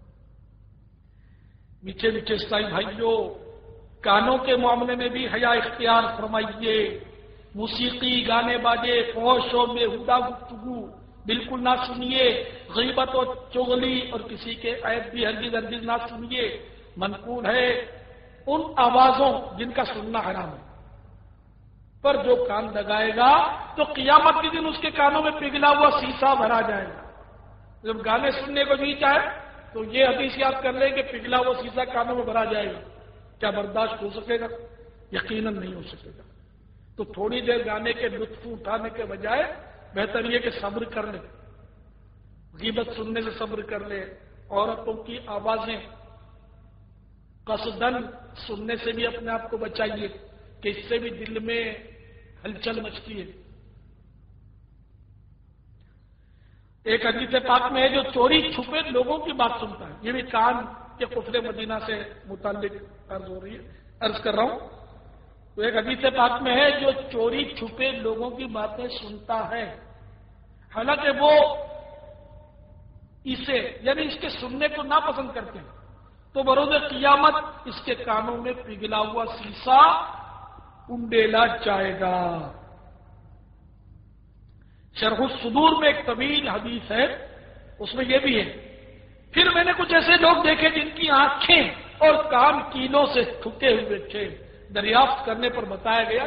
میٹھے میٹھے اسلامی بھائیوں، کانوں کے معاملے میں بھی حیا اختیار فرمائیے، موسیقی، گانے باجے، فحش و بےہودہ گفتگو بالکل نہ سنیے، غیبت و چغلی اور کسی کے عیب بھی ہرگز نہ سنیے۔ منقول ہے ان آوازوں جن کا سننا حرام ہے، پر جو کان لگائے گا تو قیامت کے دن اس کے کانوں میں پگھلا ہوا سیسا بھرا جائے گا۔ جب گانے سننے کو نہیں چاہے تو یہ حدیث یاد کر لیں کہ پگھلا ہوا سیسا کانوں میں بھرا جائے گا۔ کیا برداشت ہو سکے گا؟ یقیناً نہیں ہو سکے گا۔ تو تھوڑی دیر گانے کے لطف اٹھانے کے بجائے بہتر یہ کہ صبر کر لے، غیبت سننے سے صبر کر لے، عورتوں کی آوازیں قصدن سننے سے بھی اپنے آپ کو بچائیے کہ اس سے بھی دل میں ہلچل مچتی ہے۔ ایک حدیث پاک میں ہے جو چوری چھپے لوگوں کی بات سنتا ہے، یہ بھی کان کے قفل مدینہ سے متعلق عرض کر رہا ہوں۔ تو ایک حدیث پاک میں ہے جو چوری چھپے لوگوں کی باتیں سنتا ہے، حالانکہ وہ اسے یعنی اس کے سننے کو ناپسند کرتے ہیں، تو بروز قیامت اس کے کانوں میں پگھلا ہوا سیسا انڈیلا جائے گا۔ شرح الصدور میں ایک طویل حدیث ہے، اس میں یہ بھی ہے، پھر میں نے کچھ ایسے لوگ دیکھے جن کی آنکھیں اور کان کینوں سے ٹھکے ہوئے تھے۔ دریافت کرنے پر بتایا گیا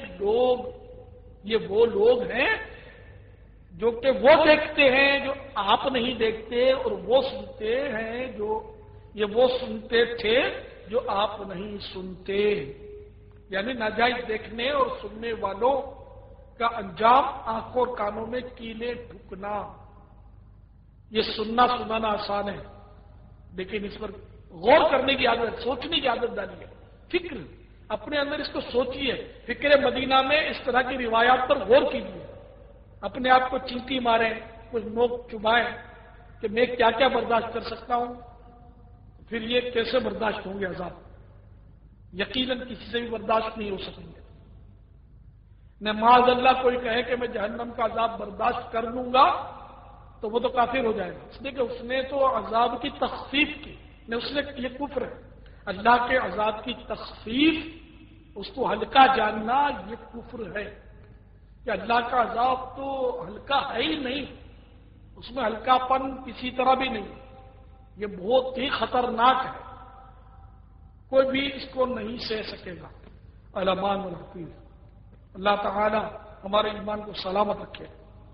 یہ وہ لوگ ہیں جو کہ وہ دیکھتے ہیں جو آپ نہیں دیکھتے، اور وہ سنتے ہیں یہ وہ سنتے تھے جو آپ نہیں سنتے۔ یعنی ناجائز دیکھنے اور سننے والوں کا انجام آنکھوں اور کانوں میں کینے ٹھکنا۔ یہ سنانا آسان ہے، لیکن اس پر غور کرنے کی عادت، سوچنے کی عادت ڈالی ہے۔ فکر اپنے اندر اس کو سوچیے، فکر مدینہ میں اس طرح کی روایات پر غور کیجیے، اپنے آپ کو چینٹی ماریں، کچھ نوک چبائیں کہ میں کیا کیا برداشت کر سکتا ہوں، پھر یہ کیسے برداشت ہوں گے عذاب؟ یقیناً کسی سے بھی برداشت نہیں ہو سکیں گے۔ نہ معاذ اللہ کوئی کہے کہ میں جہنم کا عذاب برداشت کر لوں گا تو وہ تو کافر ہو جائے گا، اس لیے کہ اس نے تو عذاب کی تخفیف کی، نہ اس نے یہ کفر ہے۔ اللہ کے عذاب کی تخفیف، اس کو ہلکا جاننا یہ کفر ہے کہ اللہ کا عذاب تو ہلکا ہے ہی نہیں، اس میں ہلکا پن کسی طرح بھی نہیں، یہ بہت ہی خطرناک ہے، کوئی بھی اس کو نہیں سہ سکے گا۔ الامان الحفیظ، اللہ تعالی ہمارے ایمان کو سلامت رکھے۔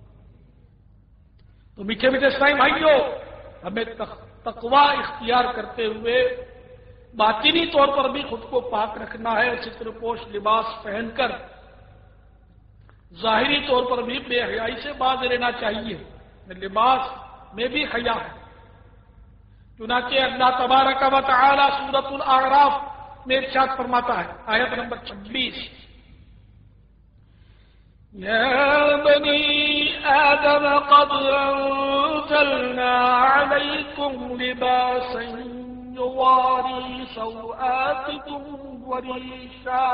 تو میٹھے میٹھے اسلامی بھائیوں، ہمیں تقوی اختیار کرتے ہوئے باطنی طور پر بھی خود کو پاک رکھنا ہے، ستر پوش لباس پہن کر ظاہری طور پر بھی بے حیائی سے باز رہنا چاہیے۔ لباس میں بھی حیا ہے، چنانچہ اللہ تبارک و تعالی سورۃ الاعراف میں ارشاد فرماتا ہے، آیت نمبر 26، یا بنی آدم قد انزلنا علیکم لباسا یواری سوآتکم وریشا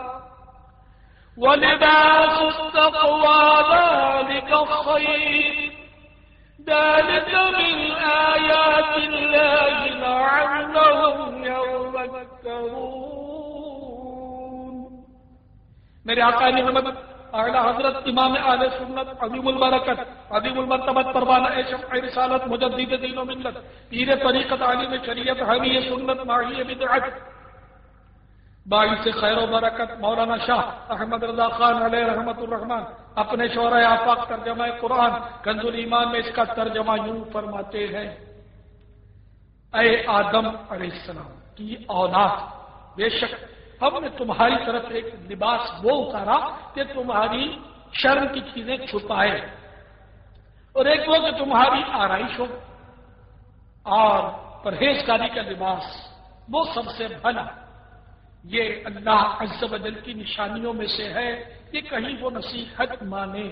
ولباس التقوى ذلك خير ذلك من آيات الله لعلهم يذكرون۔ میرے آقا محمد اعلی حضرت امام اہل سنت عظیم البرکت عظیم المرتبت پروانہ شفع رسالت مجدد دین و ملت پیر طریقت عالم شریعت حامی سنت ماحی بدعت باعث خیر و برکت مولانا شاہ احمد رضا خان علیہ رحمت الرحمان اپنے شعرۂ آفاق ترجمہ قرآن کنز الایمان میں اس کا ترجمہ یوں فرماتے ہیں، اے آدم علیہ السلام کی اولاد، بے شک ہم نے تمہاری طرف ایک لباس وہ اتارا کہ تمہاری شرم کی چیزیں چھپائے، اور ایک وہ کہ تمہاری آرائش ہو، اور پرہیزگاری کا لباس وہ سب سے بھلا۔ یہ اللہ عز و جل کی نشانیوں میں سے ہے کہ کہیں وہ نصیحت مانے۔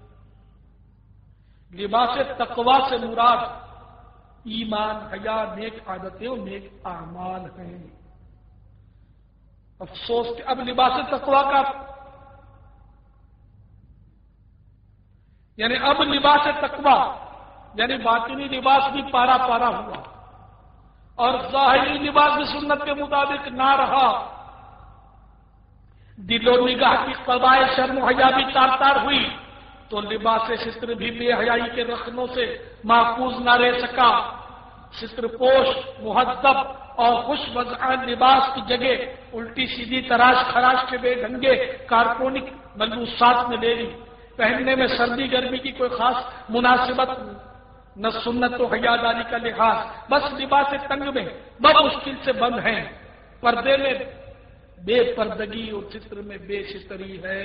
لباس تقوی سے مراد ایمان، حیا، نیک عادتیں اور نیک اعمال ہیں۔ افسوس کہ اب لباس تقوی کا یعنی اب لباس تقوی یعنی باطنی لباس بھی پارا پارا ہوا، اور ظاہری لباس بھی سنت کے مطابق نہ رہا، دل و نگاہ کی قضائے شرم و حیا بھی تار تار ہوئی، تو لباس ستر بھی بے حیائی کے رخنوں سے محفوظ نہ رہ سکا۔ ستر پوش مہذب اور خوش وضعان لباس کی جگہ الٹی سیدھی تراش خراش کے بے ڈھنگے کارپونک ملبوسات نے لے لی۔ پہننے میں سردی گرمی کی کوئی خاص مناسبت نہ سنت و حیاداری کا لحاظ، بس لباس تنگ میں بہت مشکل سے بند ہیں، پردے میں بے پردگی اور ستر میں بے ستری ہے۔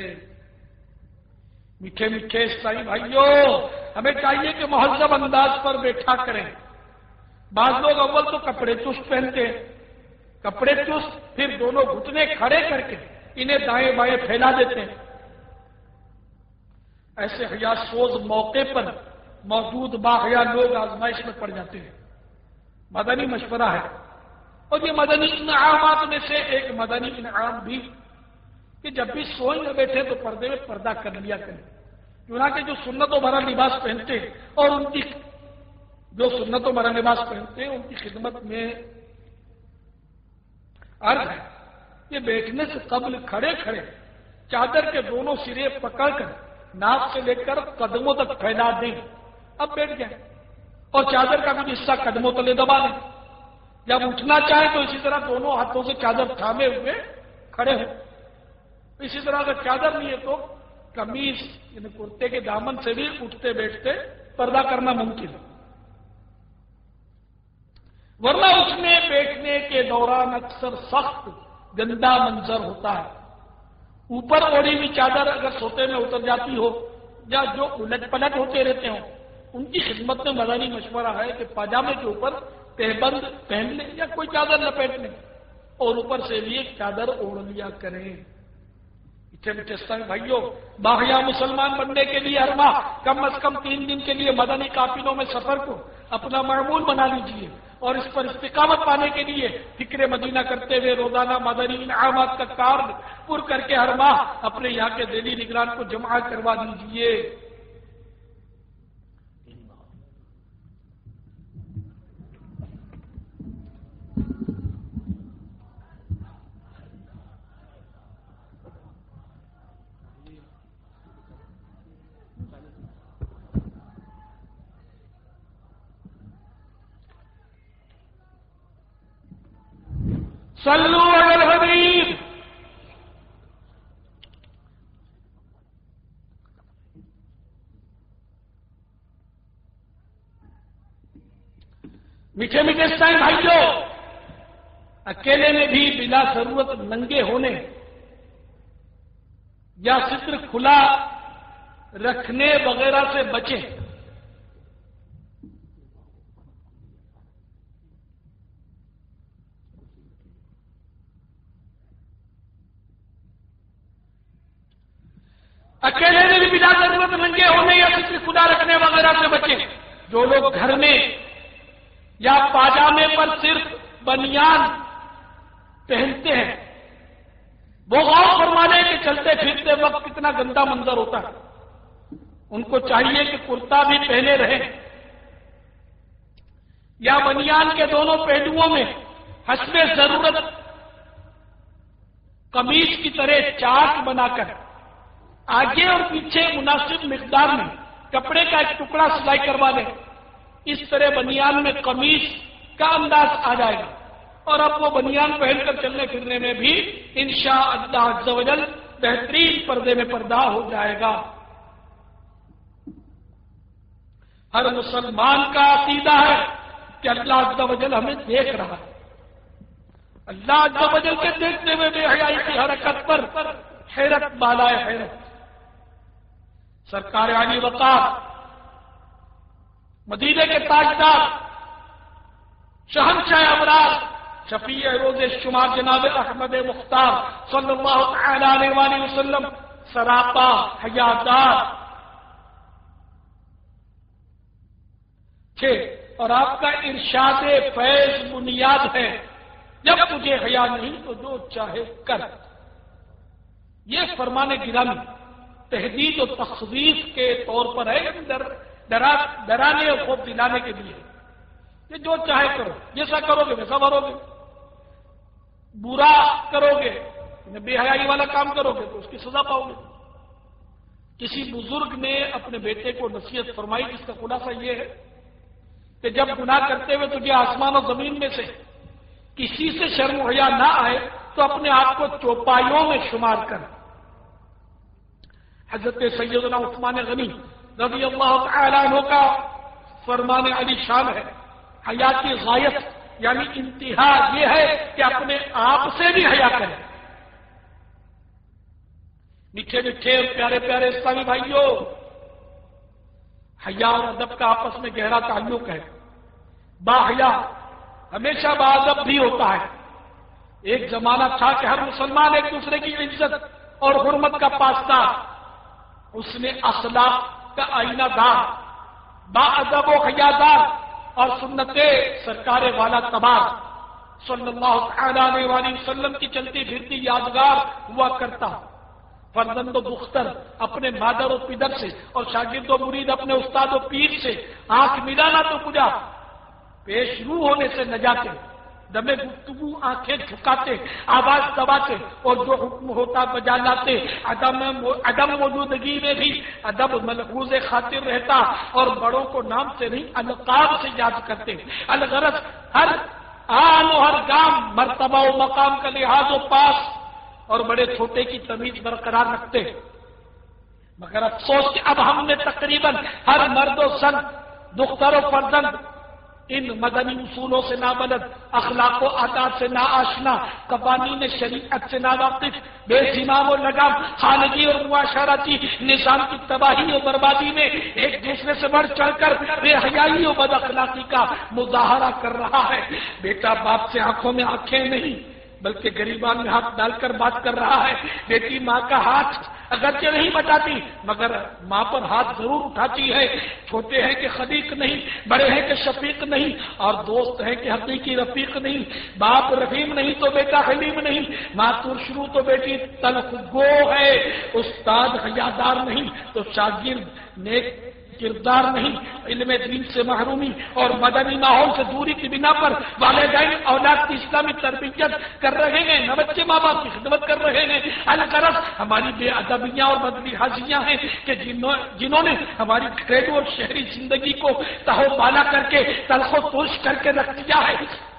میٹھے میٹھے اسلامی بھائیوں، ہمیں چاہیے کہ مہذب انداز پر بیٹھا کریں، بعض لوگ اول تو کپڑے چست پہنتے ہیں، کپڑے چست، پھر دونوں گھٹنے کھڑے کر کے انہیں دائیں بائیں پھیلا دیتے ہیں۔ ایسے حیا سوز موقع پر موجود باحیا لوگ آزمائش میں پڑ جاتے ہیں۔ مدنی مشورہ ہے، اور یہ مدنی انعامات میں سے ایک مدنی انعام بھی کہ جب بھی سوئیں نہ بیٹھے تو پردے میں پردہ کر لیا کریں۔ چنانچہ جو سنتوں بھرا لباس پہنتے ہیں اور ان کی جو سنتوں بھرا لباس پہنتے ہیں ان کی خدمت میں عرض ہے کہ بیٹھنے سے قبل کھڑے کھڑے چادر کے دونوں سرے پکڑ کر ناک سے لے کر قدموں تک پھیلا دیں، اب بیٹھ جائیں، اور چادر کا کچھ حصہ قدموں تلے دبا لیں۔ جب اٹھنا چاہیں تو اسی طرح دونوں ہاتھوں سے چادر تھامے ہوئے کھڑے ہوں۔ اسی طرح اگر چادر نہیں ہے تو قمیص یعنی کرتے کے دامن سے بھی اٹھتے بیٹھتے پردہ کرنا ممکن ہے، ورنہ اٹھنے بیٹھنے کے دوران اکثر سخت گندا منظر ہوتا ہے۔ اوپر اوڑھی ہوئی چادر اگر سوتے میں اتر جاتی ہو یا جو الٹ پلٹ ہوتے رہتے ہوں، ان کی خدمت میں مدنی مشورہ ہے کہ پاجامے کے اوپر تہبند پہن لیں یا کوئی چادر لپیٹ لیں اور اوپر سے بھی ایک چادر اوڑھ لیا کریں۔ بھائیوں، باحیا مسلمان بننے کے لیے ہر ماہ کم از کم 3 دن کے لیے مدنی قافلوں میں سفر کو اپنا معمول بنا لیجیے، اور اس پر استقامت پانے کے لیے فکر مدینہ کرتے ہوئے روزانہ مدنی انعامات کا کارڈ پر کر کے ہر ماہ اپنے یہاں کے دہلی نگران کو جمع کروا دیجیے۔ صلو علی الحبیب۔ میٹھے میٹھے اسٹائن بھائیوں، اکیلے میں بھی بلا ضرورت ننگے ہونے یا ستر کھلا رکھنے وغیرہ سے بچیں۔ اکیلے میں بھی بلا ضرورت ننگے ہونے یا ستر کھلا رکھنے وغیرہ سے بچیں۔ جو لوگ گھر میں یا پاجامے پر صرف بنیان پہنتے ہیں وہ غور فرما لیں کہ چلتے پھرتے وقت کتنا گندا منظر ہوتا ہے۔ ان کو چاہیے کہ کرتا بھی پہنے رہیں یا بنیان کے دونوں پہلوؤں میں حسب ضرورت قمیص کی طرح چاک بنا کر آگے اور پیچھے مناسب مقدار میں کپڑے کا ایک ٹکڑا سلائی کروا لیں۔ اس طرح بنیان میں قمیص کا انداز آ جائے گا، اور اب وہ بنیان پہن کر چلنے پھرنے میں بھی انشاءاللہ عز و جل بہترین پردے میں پردہ ہو جائے گا۔ ہر مسلمان کا عقیدہ ہے کہ اللہ عز و جل ہمیں دیکھ رہا ہے۔ اللہ عز و جل کے دیکھتے ہوئے بے حیائی کی حرکت پر حیرت بالائے حیرت۔ سرکار علی وقار، مدینے کے تاجدار، شہنشاہ ابرار، شفیع روز شمار جناب احمد مختار صلی اللہ تعالی علیہ وآلہ وسلم سراپا حیادار تھے، اور آپ کا ارشاد فیض بنیاد ہے، جب تجھے حیا نہیں تو جو چاہے کر۔ یہ فرمان گرامی تحدید و تخویف کے طور پر ہے، ڈرانے اور خوف دلانے کے لیے کہ جو چاہے کرو، جیسا کرو گے ویسا بھرو گے، برا کرو گے بے حیائی والا کام کرو گے تو اس کی سزا پاؤ گے۔ کسی بزرگ نے اپنے بیٹے کو نصیحت فرمائی جس کا خلاصہ یہ ہے کہ جب گناہ کرتے ہوئے تجھے آسمان و زمین میں سے کسی سے شرم و حیا نہ آئے تو اپنے آپ کو چوپایوں میں شمار کر۔ حضرت سیدنا عثمان غنی رضی اللہ تعالی عنہ کا فرمان علی شان ہے، حیا کی غایت یعنی انتہا یہ ہے کہ اپنے آپ سے بھی حیا کریں۔ میٹھے میٹھے اور پیارے پیارے اسلامی بھائیوں، حیا اور ادب کا آپس میں گہرا تعلق ہے۔ باحیا ہمیشہ باادب بھی ہوتا ہے۔ ایک زمانہ تھا کہ ہر مسلمان ایک دوسرے کی عزت اور حرمت کا پاسدار، اس نے اخلاق کا آئینہ دار، باادب و حیادار اور سنت سرکار والا تبار صلی اللہ علیہ وآلہ وسلم کی چلتی پھرتی یادگار ہوا کرتا۔ فرزند و دختر اپنے مادر و پدر سے اور شاگرد و مرید اپنے استاد و پیر سے آنکھ ملانا تو کجا، پیش رو ہونے سے نہ جاتے، دمے گفتگو آنکھیں جھکاتے، آواز دباتے اور جو حکم ہوتا بجا لاتے۔ عدم موجودگی میں بھی ادب ملحوظ خاطر رہتا اور بڑوں کو نام سے نہیں القاب سے یاد کرتے۔ الغرض ہر آن و ہر گام مرتبہ و مقام کا لحاظ و پاس اور بڑے چھوٹے کی تمیز برقرار رکھتے۔ مگر افسوس کہ اب ہم نے تقریباً ہر مرد و زن، دختر و فرزند ان مدنی اصولوں سے نابلد، اخلاق و عادات سے ناآشنا، قوانین شریعت سے ناواقف، بے زمام و لگام، خانگی اور معاشرتی نظام کی تباہی و بربادی میں ایک دوسرے سے بڑھ چڑھ کر بے حیائی و بد اخلاقی کا مظاہرہ کر رہا ہے۔ بیٹا باپ سے آنکھوں میں آنکھیں نہیں بلکہ گریبان میں ہاتھ ڈال کر بات کر رہا ہے۔ بیٹی ماں کا ہاتھ اگرچہ نہیں بٹاتی مگر ماں پر ہاتھ ضرور اٹھاتی ہے۔ چھوٹے ہیں کہ صدیق نہیں، بڑے ہیں کہ شفیق نہیں، اور دوست ہیں کہ حقیقی رفیق نہیں۔ باپ رحیم نہیں تو بیٹا حلیم نہیں، ماں ترشرو تو بیٹی تلخ گو ہے۔ استاد حیادار نہیں تو شاگرد نیک کردار نہیں۔ علم دین سے محرومی اور مدنی ماحول سے دوری کی بنا پر والدین اولاد کی اسلامی تربیت کر رہے ہیں، نہ بچے ماں باپ کی خدمت کر رہے ہیں۔ الغرض ہماری بے ادبیاں اور بدلحاظیاں ہیں کہ جنہوں نے ہماری گھریلو اور شہری زندگی کو تہو بالا کر کے تلخ و ترش کر کے رکھ دیا ہے،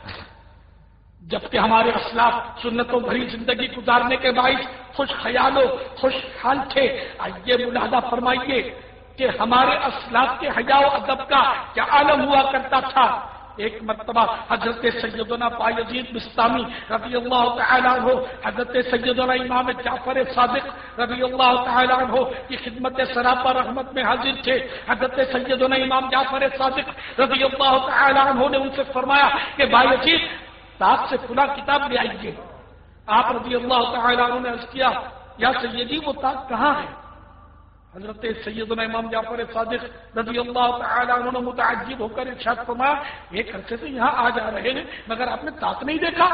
جبکہ ہمارے اسلاف سنتوں بھری زندگی گزارنے کے باعث خوش خیال و خوش حال تھے۔ آئیے ملاحظہ فرمائیے کہ ہمارے اسلاف کے حیا و ادب کا کیا عالم ہوا کرتا تھا۔ ایک مرتبہ حضرت سیدنا بایزید بسطامی رضی اللہ تعالیٰ عنہ حضرت سیدنا امام جعفر صادق رضی اللہ تعالیٰ عنہ کی خدمت سراپا رحمت میں حاضر تھے۔ حضرت سیدنا امام جعفر صادق رضی اللہ تعالیٰ عنہ نے ان سے فرمایا کہ بایزید تاج سے کھلا کتاب لے آئیے۔ آپ رضی اللہ تعالیٰ عنہ نے عرض کیا یا سیدی وہ تاج کہاں ہے؟ حضرت سیدنا امام جعفر صادق رضی اللہ تعالیٰ عنہ نے متعجب ہو کر ارشاد فرمایا ایک عرصے سے یہاں آ جا رہے ہیں مگر آپ نے تاج نہیں دیکھا؟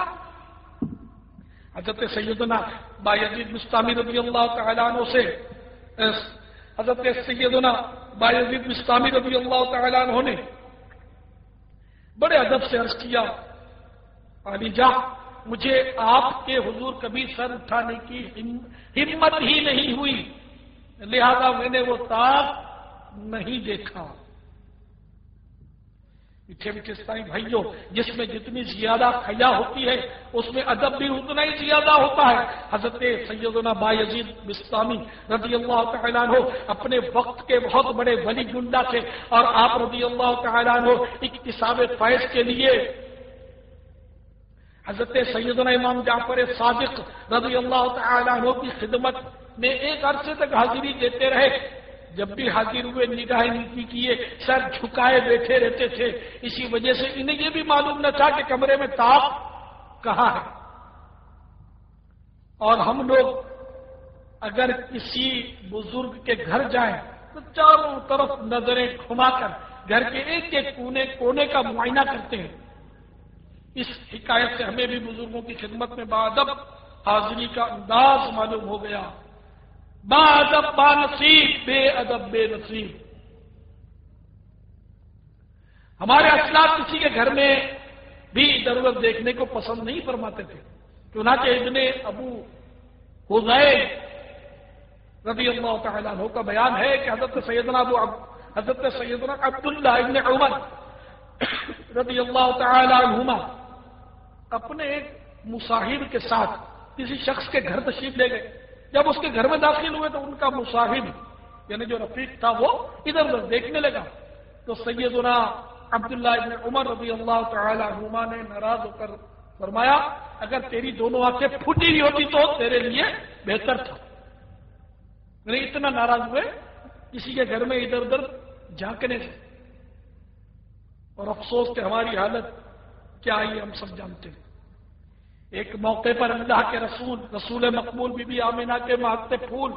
حضرت سیدنا بایزید بسطامی رضی اللہ تعالیٰ عنہ سے حضرت سیدنا بایزید بسطامی رضی اللہ تعالیٰ عنہ نے بڑے ادب سے عرض کیا علی جا مجھے آپ کے حضور کبھی سر اٹھانے کی ہمت ہی نہیں ہوئی، لہذا میں نے وہ تاج نہیں دیکھا۔ میٹھے میٹھے اسلامی بھائیوں، جس میں جتنی زیادہ حیا ہوتی ہے اس میں ادب بھی اتنا ہی زیادہ ہوتا ہے۔ حضرت سیدنا بایزید بسطامی رضی اللہ تعالیٰ عنہ اپنے وقت کے بہت بڑے ولی گنڈا تھے اور آپ رضی اللہ تعالیٰ عنہ اکتساب فیض کے لیے حضرت سیدنا امام جعفر صادق رضی اللہ تعالیٰ عنہ کی خدمت میں ایک عرصے تک حاضری دیتے رہے۔ جب بھی حاضر ہوئے نگاہ نیچی کیے، سر جھکائے بیٹھے رہتے تھے۔ اسی وجہ سے انہیں یہ بھی معلوم نہ تھا کہ کمرے میں تاج کہاں ہے۔ اور ہم لوگ اگر کسی بزرگ کے گھر جائیں تو چاروں طرف نظریں گھما کر گھر کے ایک ایک کونے کونے کا معائنہ کرتے ہیں۔ اس حکایت سے ہمیں بھی بزرگوں کی خدمت میں باادب حاضری کا انداز معلوم ہو گیا۔ باادب با نصیب، بے ادب بے نصیب۔ ہمارے اسلاف کسی کے گھر میں بھی ادھر ادھر دیکھنے کو پسند نہیں فرماتے تھے۔ چنانچہ ابن ابو حذیل رضی اللہ تعالیٰ عنہ کا بیان ہے کہ حضرت سیدنا عبداللہ ابن عمر رضی اللہ تعالیٰ عنہما اپنے ایک مصاحب کے ساتھ کسی شخص کے گھر تشریف لے گئے۔ جب اس کے گھر میں داخل ہوئے تو ان کا مصاحب یعنی جو رفیق تھا وہ ادھر ادھر دیکھنے لگا تو سیدنا عبداللہ ابن عمر رضی اللہ تعالی عنہما نے ناراض ہو کر فرمایا اگر تیری دونوں آنکھیں پھٹی ہوئی ہوتی تو تیرے لیے بہتر تھا۔ یعنی اتنا ناراض ہوئے کسی کے گھر میں ادھر ادھر جھانکنے سے۔ اور افسوس کہ ہماری حالت کیا ہے ہم سب جانتے ہیں۔ ایک موقع پر اللہ کے رسول مقبول بی بی آمنہ کے مہکتے پھول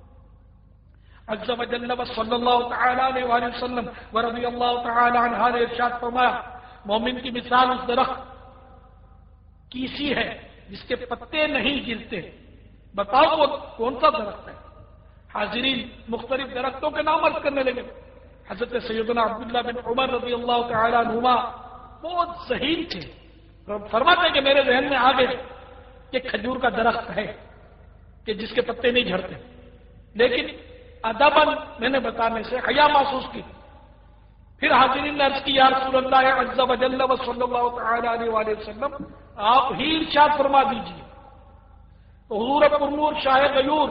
عز و جل صلی اللہ تعالی علیہ وآلہ وسلم ورضی اللہ تعالی عنہ نے ارشاد فرمایا، مومن کی مثال اس درخت کی سی ہے جس کے پتے نہیں گرتے۔ بتاؤ وہ کون سا درخت ہے؟ حاضرین مختلف درختوں کے نام عرض کرنے لگے۔ حضرت سیدنا عبداللہ بن عمر رضی اللہ تعالی عنہما بہت ذہین تھے، فرماتے ہیں کہ میرے ذہن میں آ گئے کہ کھجور کا درخت ہے کہ جس کے پتے نہیں جھڑتے، لیکن ادباً میں نے بتانے سے حیا محسوس کی۔ پھر حاضرین نے عرض کی، یا رسول اللہ عز و جل و صلی اللہ تعالی علیہ وآلہ وسلم آپ ہی ارشاد فرما دیجیے۔ تو حضور پرنور شاہ غیور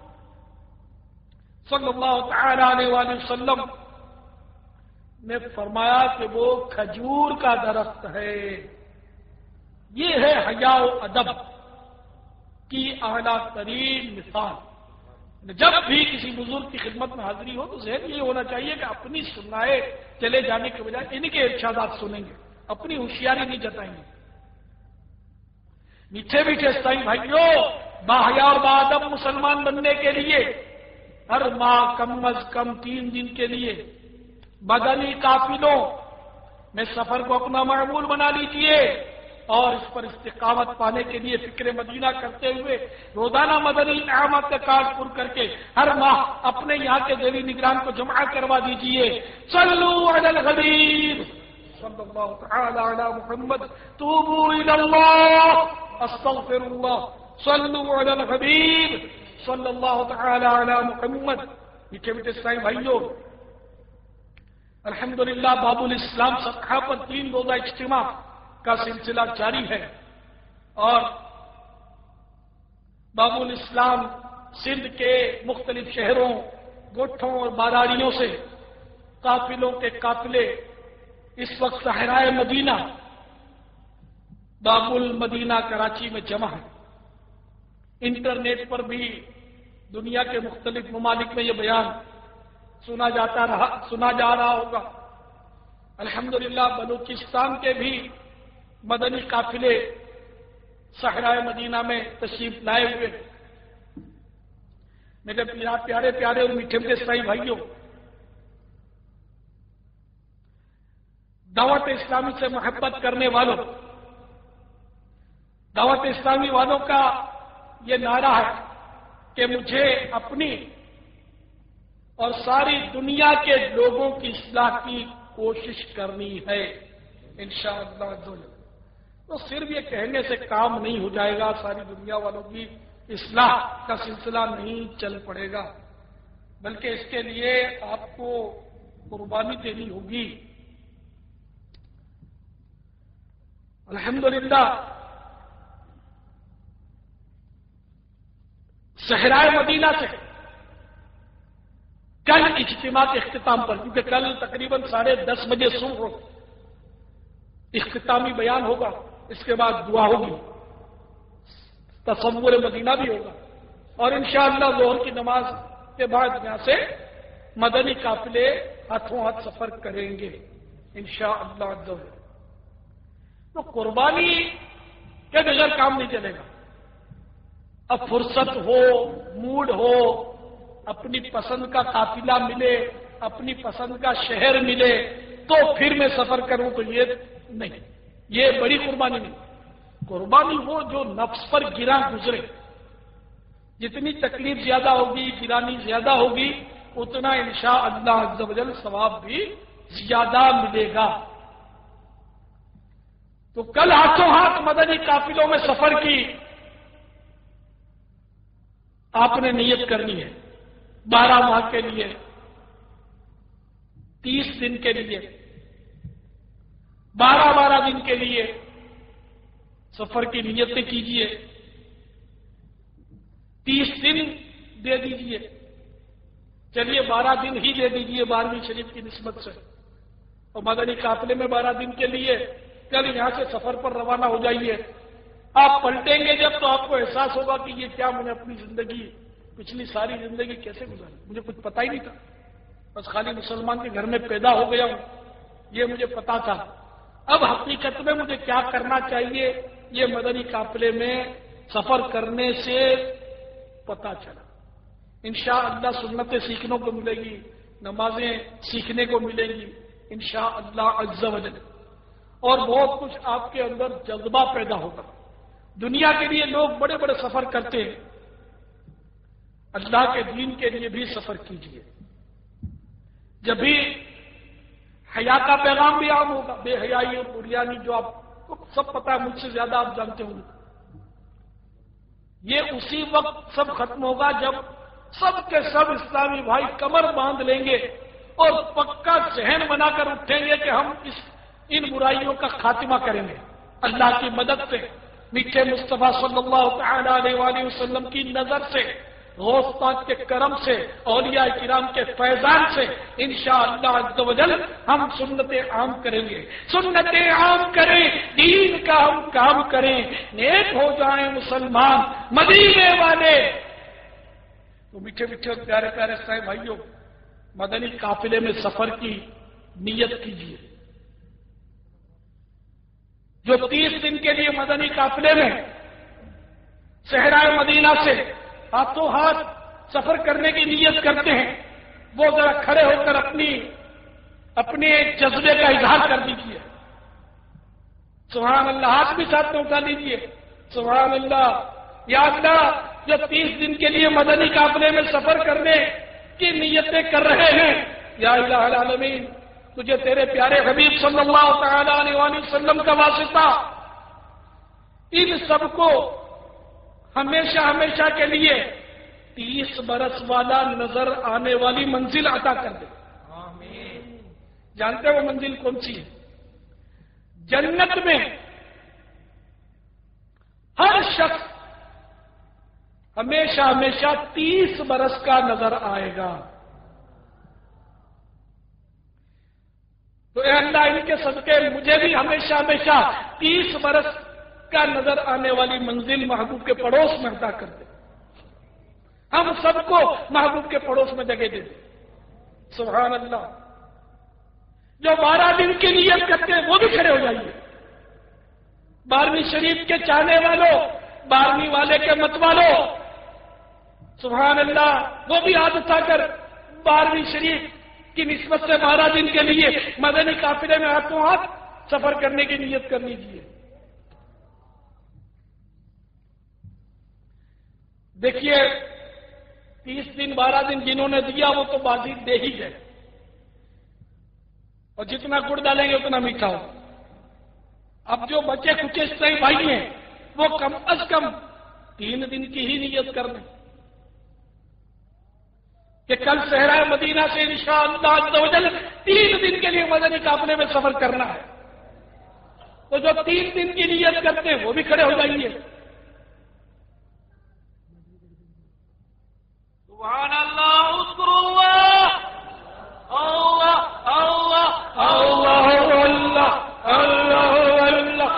صلی اللہ تعالی علیہ وآلہ وسلم نے فرمایا کہ وہ کھجور کا درخت ہے۔ یہ ہے حیا و ادب کی اعلیٰ ترین مثال۔ جب بھی کسی بزرگ کی خدمت میں حاضری ہو تو ذہن یہ ہونا چاہیے کہ اپنی سنائے چلے جانے کے بجائے ان کے ارشادات سنیں گے، اپنی ہوشیاری نہیں جتائیں گے۔ میٹھے میٹھے اسلامی بھائیوں، باحیا اور باادب مسلمان بننے کے لیے ہر ماہ کم از کم 3 دن کے لیے مدنی قافلوں میں سفر کو اپنا معمول بنا لیجیے، اور اس پر استقامت پانے کے لیے فکر مدینہ کرتے ہوئے روزانہ مدنی انعامات کا کارڈ پر کر کے ہر ماہ اپنے یہاں کے ذیلی نگران کو جمع کروا دیجیے۔ صلو علی الحبیب صلی اللہ تعالی علی محمد، توبوا الی اللہ، استغفر اللہ، صلو علی الحبیب صلی اللہ تعالی علی محمد۔ میٹھے میٹھے اسلامی بھائیوں، الحمدللہ باب الاسلام صفحہ پر 3 روزہ اجتماع کا سلسلہ جاری ہے، اور باب الاسلام سندھ کے مختلف شہروں، گوٹھوں اور باراڑیوں سے قافلوں کے قافلے اس وقت صحرائے مدینہ باب المدینہ کراچی میں جمع ہے۔ انٹرنیٹ پر بھی دنیا کے مختلف ممالک میں یہ بیان سنا جا رہا ہوگا۔ الحمدللہ بلوچستان کے بھی مدنی قافلے صحرائے مدینہ میں تشریف لائے ہوئے۔ میرے پیارے پیارے اور میٹھے میٹھے اسلامی بھائیوں، دعوت اسلامی سے محبت کرنے والوں، دعوت اسلامی والوں کا یہ نعرہ ہے کہ مجھے اپنی اور ساری دنیا کے لوگوں کی اصلاح کی کوشش کرنی ہے انشاءاللہ عزوجل۔ تو صرف یہ کہنے سے کام نہیں ہو جائے گا، ساری دنیا والوں کی اصلاح کا سلسلہ نہیں چل پڑے گا، بلکہ اس کے لیے آپ کو قربانی دینی ہوگی۔ الحمدللہ صحرائے مدینہ سے کل اجتماع کے اختتام پر، کیونکہ کل تقریباً 10:30 بجے صبح اختتامی بیان ہوگا، اس کے بعد دعا ہوگی، تصور مدینہ بھی ہوگا، اور انشاءاللہ ظہر کی نماز کے بعد یہاں سے مدنی قافلے ہاتھوں ہاتھ سفر کریں گے انشاءاللہ عزوجل۔ تو قربانی کے بغیر کام نہیں چلے گا۔ اب فرصت ہو، موڈ ہو، اپنی پسند کا قافلہ ملے، اپنی پسند کا شہر ملے تو پھر میں سفر کروں، تو یہ نہیں، یہ بڑی قربانی نہیں۔ قربانی وہ جو نفس پر گراں گزرے، جتنی تکلیف زیادہ ہوگی، گرانی زیادہ ہوگی، اتنا انشاءاللہ عز و جل ثواب بھی زیادہ ملے گا۔ تو کل ہاتھوں ہاتھ مدنی قافلوں میں سفر کی آپ نے نیت کرنی ہے، 12 ماہ کے لیے، 30 دن کے لیے، 12 دن کے لیے سفر کی نیتیں کیجئے، 30 دن دے دیجئے، چلیے 12 دن ہی دے دیجئے 12ویں شریف کی نسبت سے، اور مدنی قافلے میں 12 دن کے لیے کل یہاں سے سفر پر روانہ ہو جائیے۔ آپ پلٹیں گے جب تو آپ کو احساس ہوگا کہ یہ کیا میں نے اپنی زندگی، پچھلی ساری زندگی کیسے گزاری، مجھے کچھ پتا ہی نہیں تھا، بس خالی مسلمان کے گھر میں پیدا ہو گیا ہوں، یہ مجھے پتا تھا. اب حقیقت میں مجھے کیا کرنا چاہیے یہ مدنی قافلے میں سفر کرنے سے پتا چلا. انشاءاللہ سنتیں سیکھنے کو ملے گی، نمازیں سیکھنے کو ملیں گی انشاءاللہ عز و جل، اور بہت کچھ آپ کے اندر جذبہ پیدا ہوگا. دنیا کے لیے لوگ بڑے بڑے سفر کرتے ہیں، اللہ کے دین کے لیے بھی سفر کیجیے. جب بھی حیا کا پیغام بھی عام ہوگا، بے حیائی اور بریانی جو آپ کو سب پتا ہے، مجھ سے زیادہ آپ جانتے ہوں گے، یہ اسی وقت سب ختم ہوگا جب سب کے سب اسلامی بھائی کمر باندھ لیں گے اور پکا ذہن بنا کر اٹھیں گے کہ ہم ان برائیوں کا خاتمہ کریں گے اللہ کی مدد سے، میٹھے مصطفیٰ صلی اللہ تعالی علیہ وآلہ وسلم کی نظر سے، غوث پاک کے کرم سے، اولیاء کرام کے فیضان سے انشاءاللہ عز و جل ہم سنتیں عام کریں گے. سنتیں عام کریں، دین کا ہم کام کریں، نیک ہو جائیں مسلمان مدینے والے. تو میٹھے میٹھے پیارے پیارے صاحب بھائیوں، مدنی قافلے میں سفر کی نیت کیجیے. جو 30 دن کے لیے مدنی قافلے میں صحرائے مدینہ سے ہاتھوں ہاتھ سفر کرنے کی نیت کرتے ہیں، وہ ذرا کھڑے ہو کر اپنے جذبے کا اظہار کر دیجیے. سبحان اللہ، ہاتھ بھی ساتھ میں اٹھا لیجیے. سبحان اللہ. یا اللہ، جو 30 دن کے لیے مدنی قافلے میں سفر کرنے کی نیتیں کر رہے ہیں، یا الہ العالمین، تجھے تیرے پیارے حبیب صلی اللہ تعالی علیہ وآلہ وسلم کا واسطہ ان سب کو ہمیشہ ہمیشہ کے لیے 30 برس والا نظر آنے والی منزل عطا کر دے. آمین. جانتے ہیں وہ منزل کون سی ہے؟ جنت میں ہر شخص ہمیشہ ہمیشہ 30 برس کا نظر آئے گا. تو اے اللہ، ان کے صدقے مجھے بھی ہمیشہ ہمیشہ 30 برس کا نظر آنے والی منزل محبوب کے پڑوس میں عطا کر دے. ہم سب کو محبوب کے پڑوس میں جگہ دے دے. سبحان اللہ. جو 12 دن کی نیت کرتے ہیں وہ بھی کھڑے ہو جائیے. 12ویں شریف کے چاہنے والوں، 12ویں والے کے مت والوں، سبحان اللہ، وہ بھی ہاتھ اٹھا کر 12ویں شریف کی نسبت سے 12 دن کے لیے مدنی قافلے میں ہاتھوں ہاتھ سفر کرنے کی نیت کر لیجیے. دیکھیے، 30 دن 12 دن جنہوں نے دیا وہ تو بازی دے ہی گئے، اور جتنا گڑ ڈالیں گے اتنا میٹھا ہو. اب جو بچے کچھ صحیح بھائی ہیں وہ کم از کم 3 دن کی ہی نیت کر دیں کہ کل صحرائے مدینہ سے انشاءاللہ عز و جل 3 دن کے لیے مدنی قافلے میں سفر کرنا ہے. تو جو 3 دن کی نیت کرتے ہیں وہ بھی کھڑے ہو جائیں گے. سبحان اللہ. اذکر اللہ، اللہ اللہ اللہ اللہ اللہ اللہ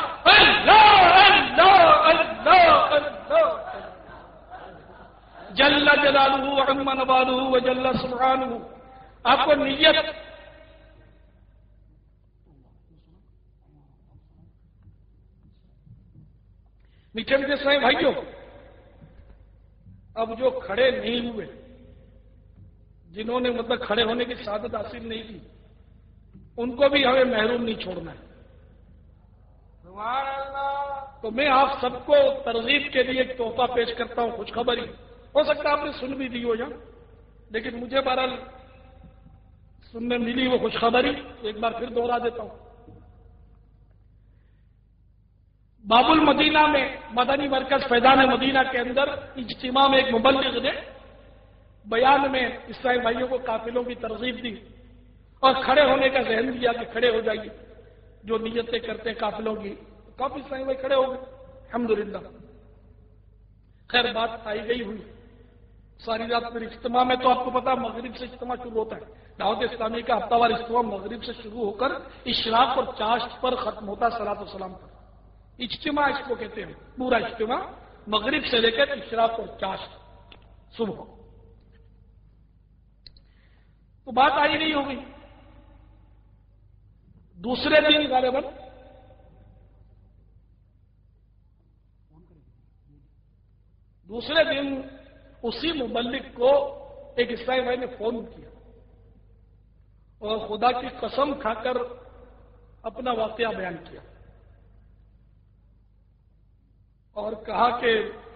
اللہ اللہ اللہ. جل جلالہ وعم نوالہ وجل سبحانہ. آپ کو نیت میٹھے میٹھے سائیں بھائیوں، اب جو کھڑے نہیں ہوئے، جنہوں نے مطلب کھڑے ہونے کی سعادت حاصل نہیں کی، ان کو بھی ہمیں محروم نہیں چھوڑنا ہے. تو میں آپ سب کو ترغیب کے لیے ایک تحفہ پیش کرتا ہوں، خوشخبری. ہو سکتا ہے آپ نے سن بھی دی ہو جائے، لیکن مجھے بہرحال سننے ملی وہ خوشخبری، ایک بار پھر دوہرا دیتا ہوں. باب المدینہ میں مدنی مرکز فیضان مدینہ کے اندر اجتماع میں ایک مبلغ نے بیان میں اسلامی بھائیوں کو قافلوں کی ترغیب دی اور کھڑے ہونے کا ذہن دیا کہ کھڑے ہو جائیے. جو نیتیں کرتے ہیں قافلوں کی، کافی اسلامی بھائی کھڑے ہو گئے الحمدللہ. خیر، بات آئی گئی ہوئی ساری رات پھر اجتماع میں. تو آپ کو پتا مغرب سے اجتماع شروع ہوتا ہے. دعوت اسلامی کا ہفتہ وار اجتماع مغرب سے شروع ہو کر اشراق اور چاشت پر ختم ہوتا ہے، صلاۃ و سلام پر. اجتماع اس کو کہتے ہیں، پورا اجتماع مغرب سے لے کر اشراق اور چاشت صبح. تو بات آئی نہیں ہو گئی. دوسرے دن غالباً اسی مبلغ کو ایک عیسائی بھائی نے فون کیا اور خدا کی قسم کھا کر اپنا واقعہ بیان کیا اور کہا کہ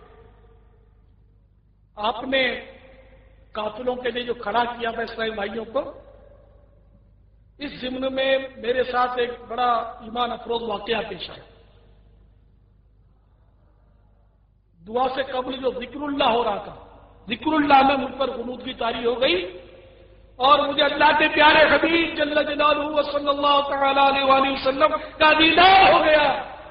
آپ نے قافلوں کے لیے جو کھڑا کیا تھا اسرائیل بھائیوں کو، اس ضمن میں میرے ساتھ ایک بڑا ایمان افروز واقعہ پیش آیا۔ دعا سے قبل جو ذکر اللہ ہو رہا تھا، ذکر اللہ میں مجھ پر غنود کی طاری ہو گئی اور مجھے اللہ کے پیارے حبیب جل جلالہ و صلی اللہ تعالی علیہ وآلہ وسلم کا دیدار ہو گیا۔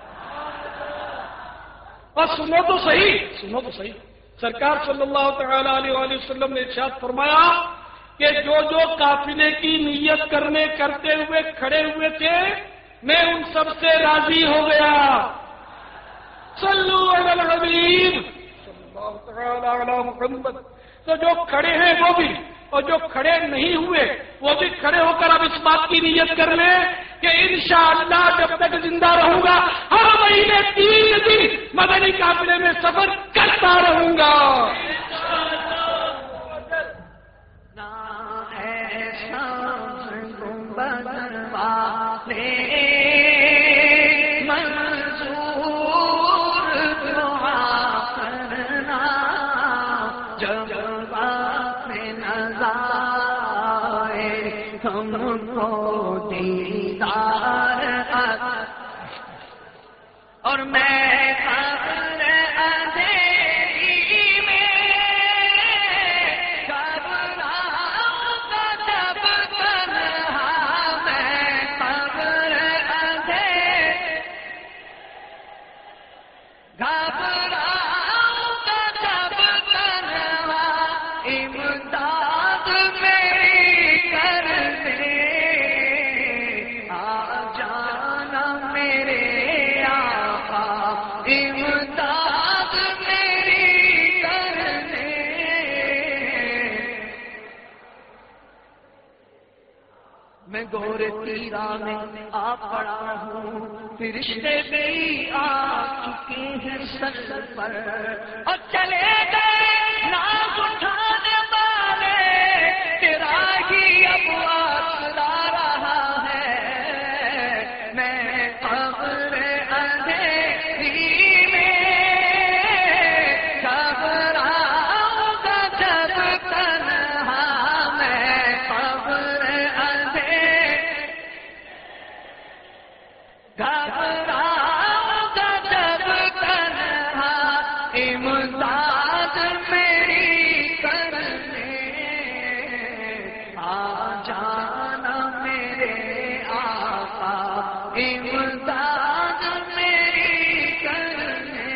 اور سنو تو صحیح، سرکار صلی اللہ تعالی علیہ وآلہ وسلم نے ارشاد فرمایا کہ جو قافلے کی نیت کرتے ہوئے کھڑے ہوئے تھے، میں ان سب سے راضی ہو گیا۔ صلو علی الحبیب صلی اللہ تعالی علی محمد۔ تو جو کھڑے ہیں وہ بھی، اور جو کھڑے نہیں ہوئے وہ بھی کھڑے ہو کر اب اس بات کی نیت کر لیں کہ انشاءاللہ جب تک زندہ رہوں گا ہر مہینے 3 دن مدنی قافلے میں سفر کرتا رہوں گا۔ اور میں قبر اندھیری میں گھبراؤں گا جب تنہا، میں قبر گھبراؤں گا جب تنہا، امداد میری کر دے، آ جانا میرے امداد میری کرنے۔ میں گورے تیرا میں آ پڑا ہوں، فرشتے بھی آ چکے ہیں سر پر، اور چلے گئے ناز اٹھانے والے، تیرا ہی اب آسرا رہا ہے۔ میں قبر اندھیری امداد میری کرنے، آ جانا میرے آقا، امداد میری کرنے،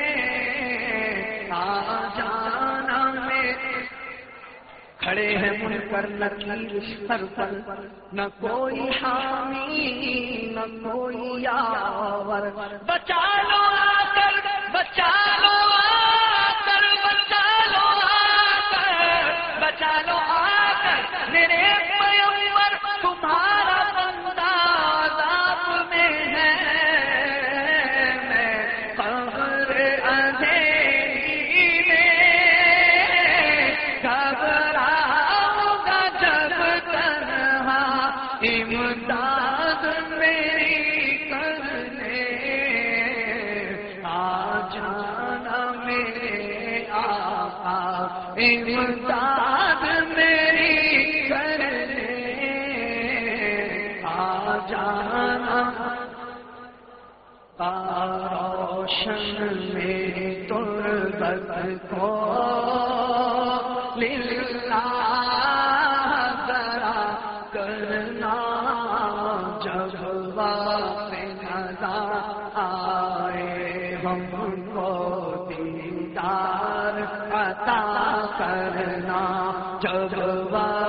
آ جانا میرے۔ کھڑے ہیں منکر نکیر سر پر، نہ کوئی حامی نہ کوئی یاور، بچا لو آ کر، بچا لو آ کر، بچا لو آ کر، بچا لو آ کر میرے پیغمبر، تمہارا بندہ عذاب میں ہے۔ میں قبر اندھیری میں گھبراؤں گا جب تنہا، امداد میری کرنے، آ جانا میرے آقا، امداد میری کرنے، آ جانا۔ روشن میں تربت کو للہ ذرا کرنا، جب وقت نظر آئے ہم کو دیدار عطا کرنا، جب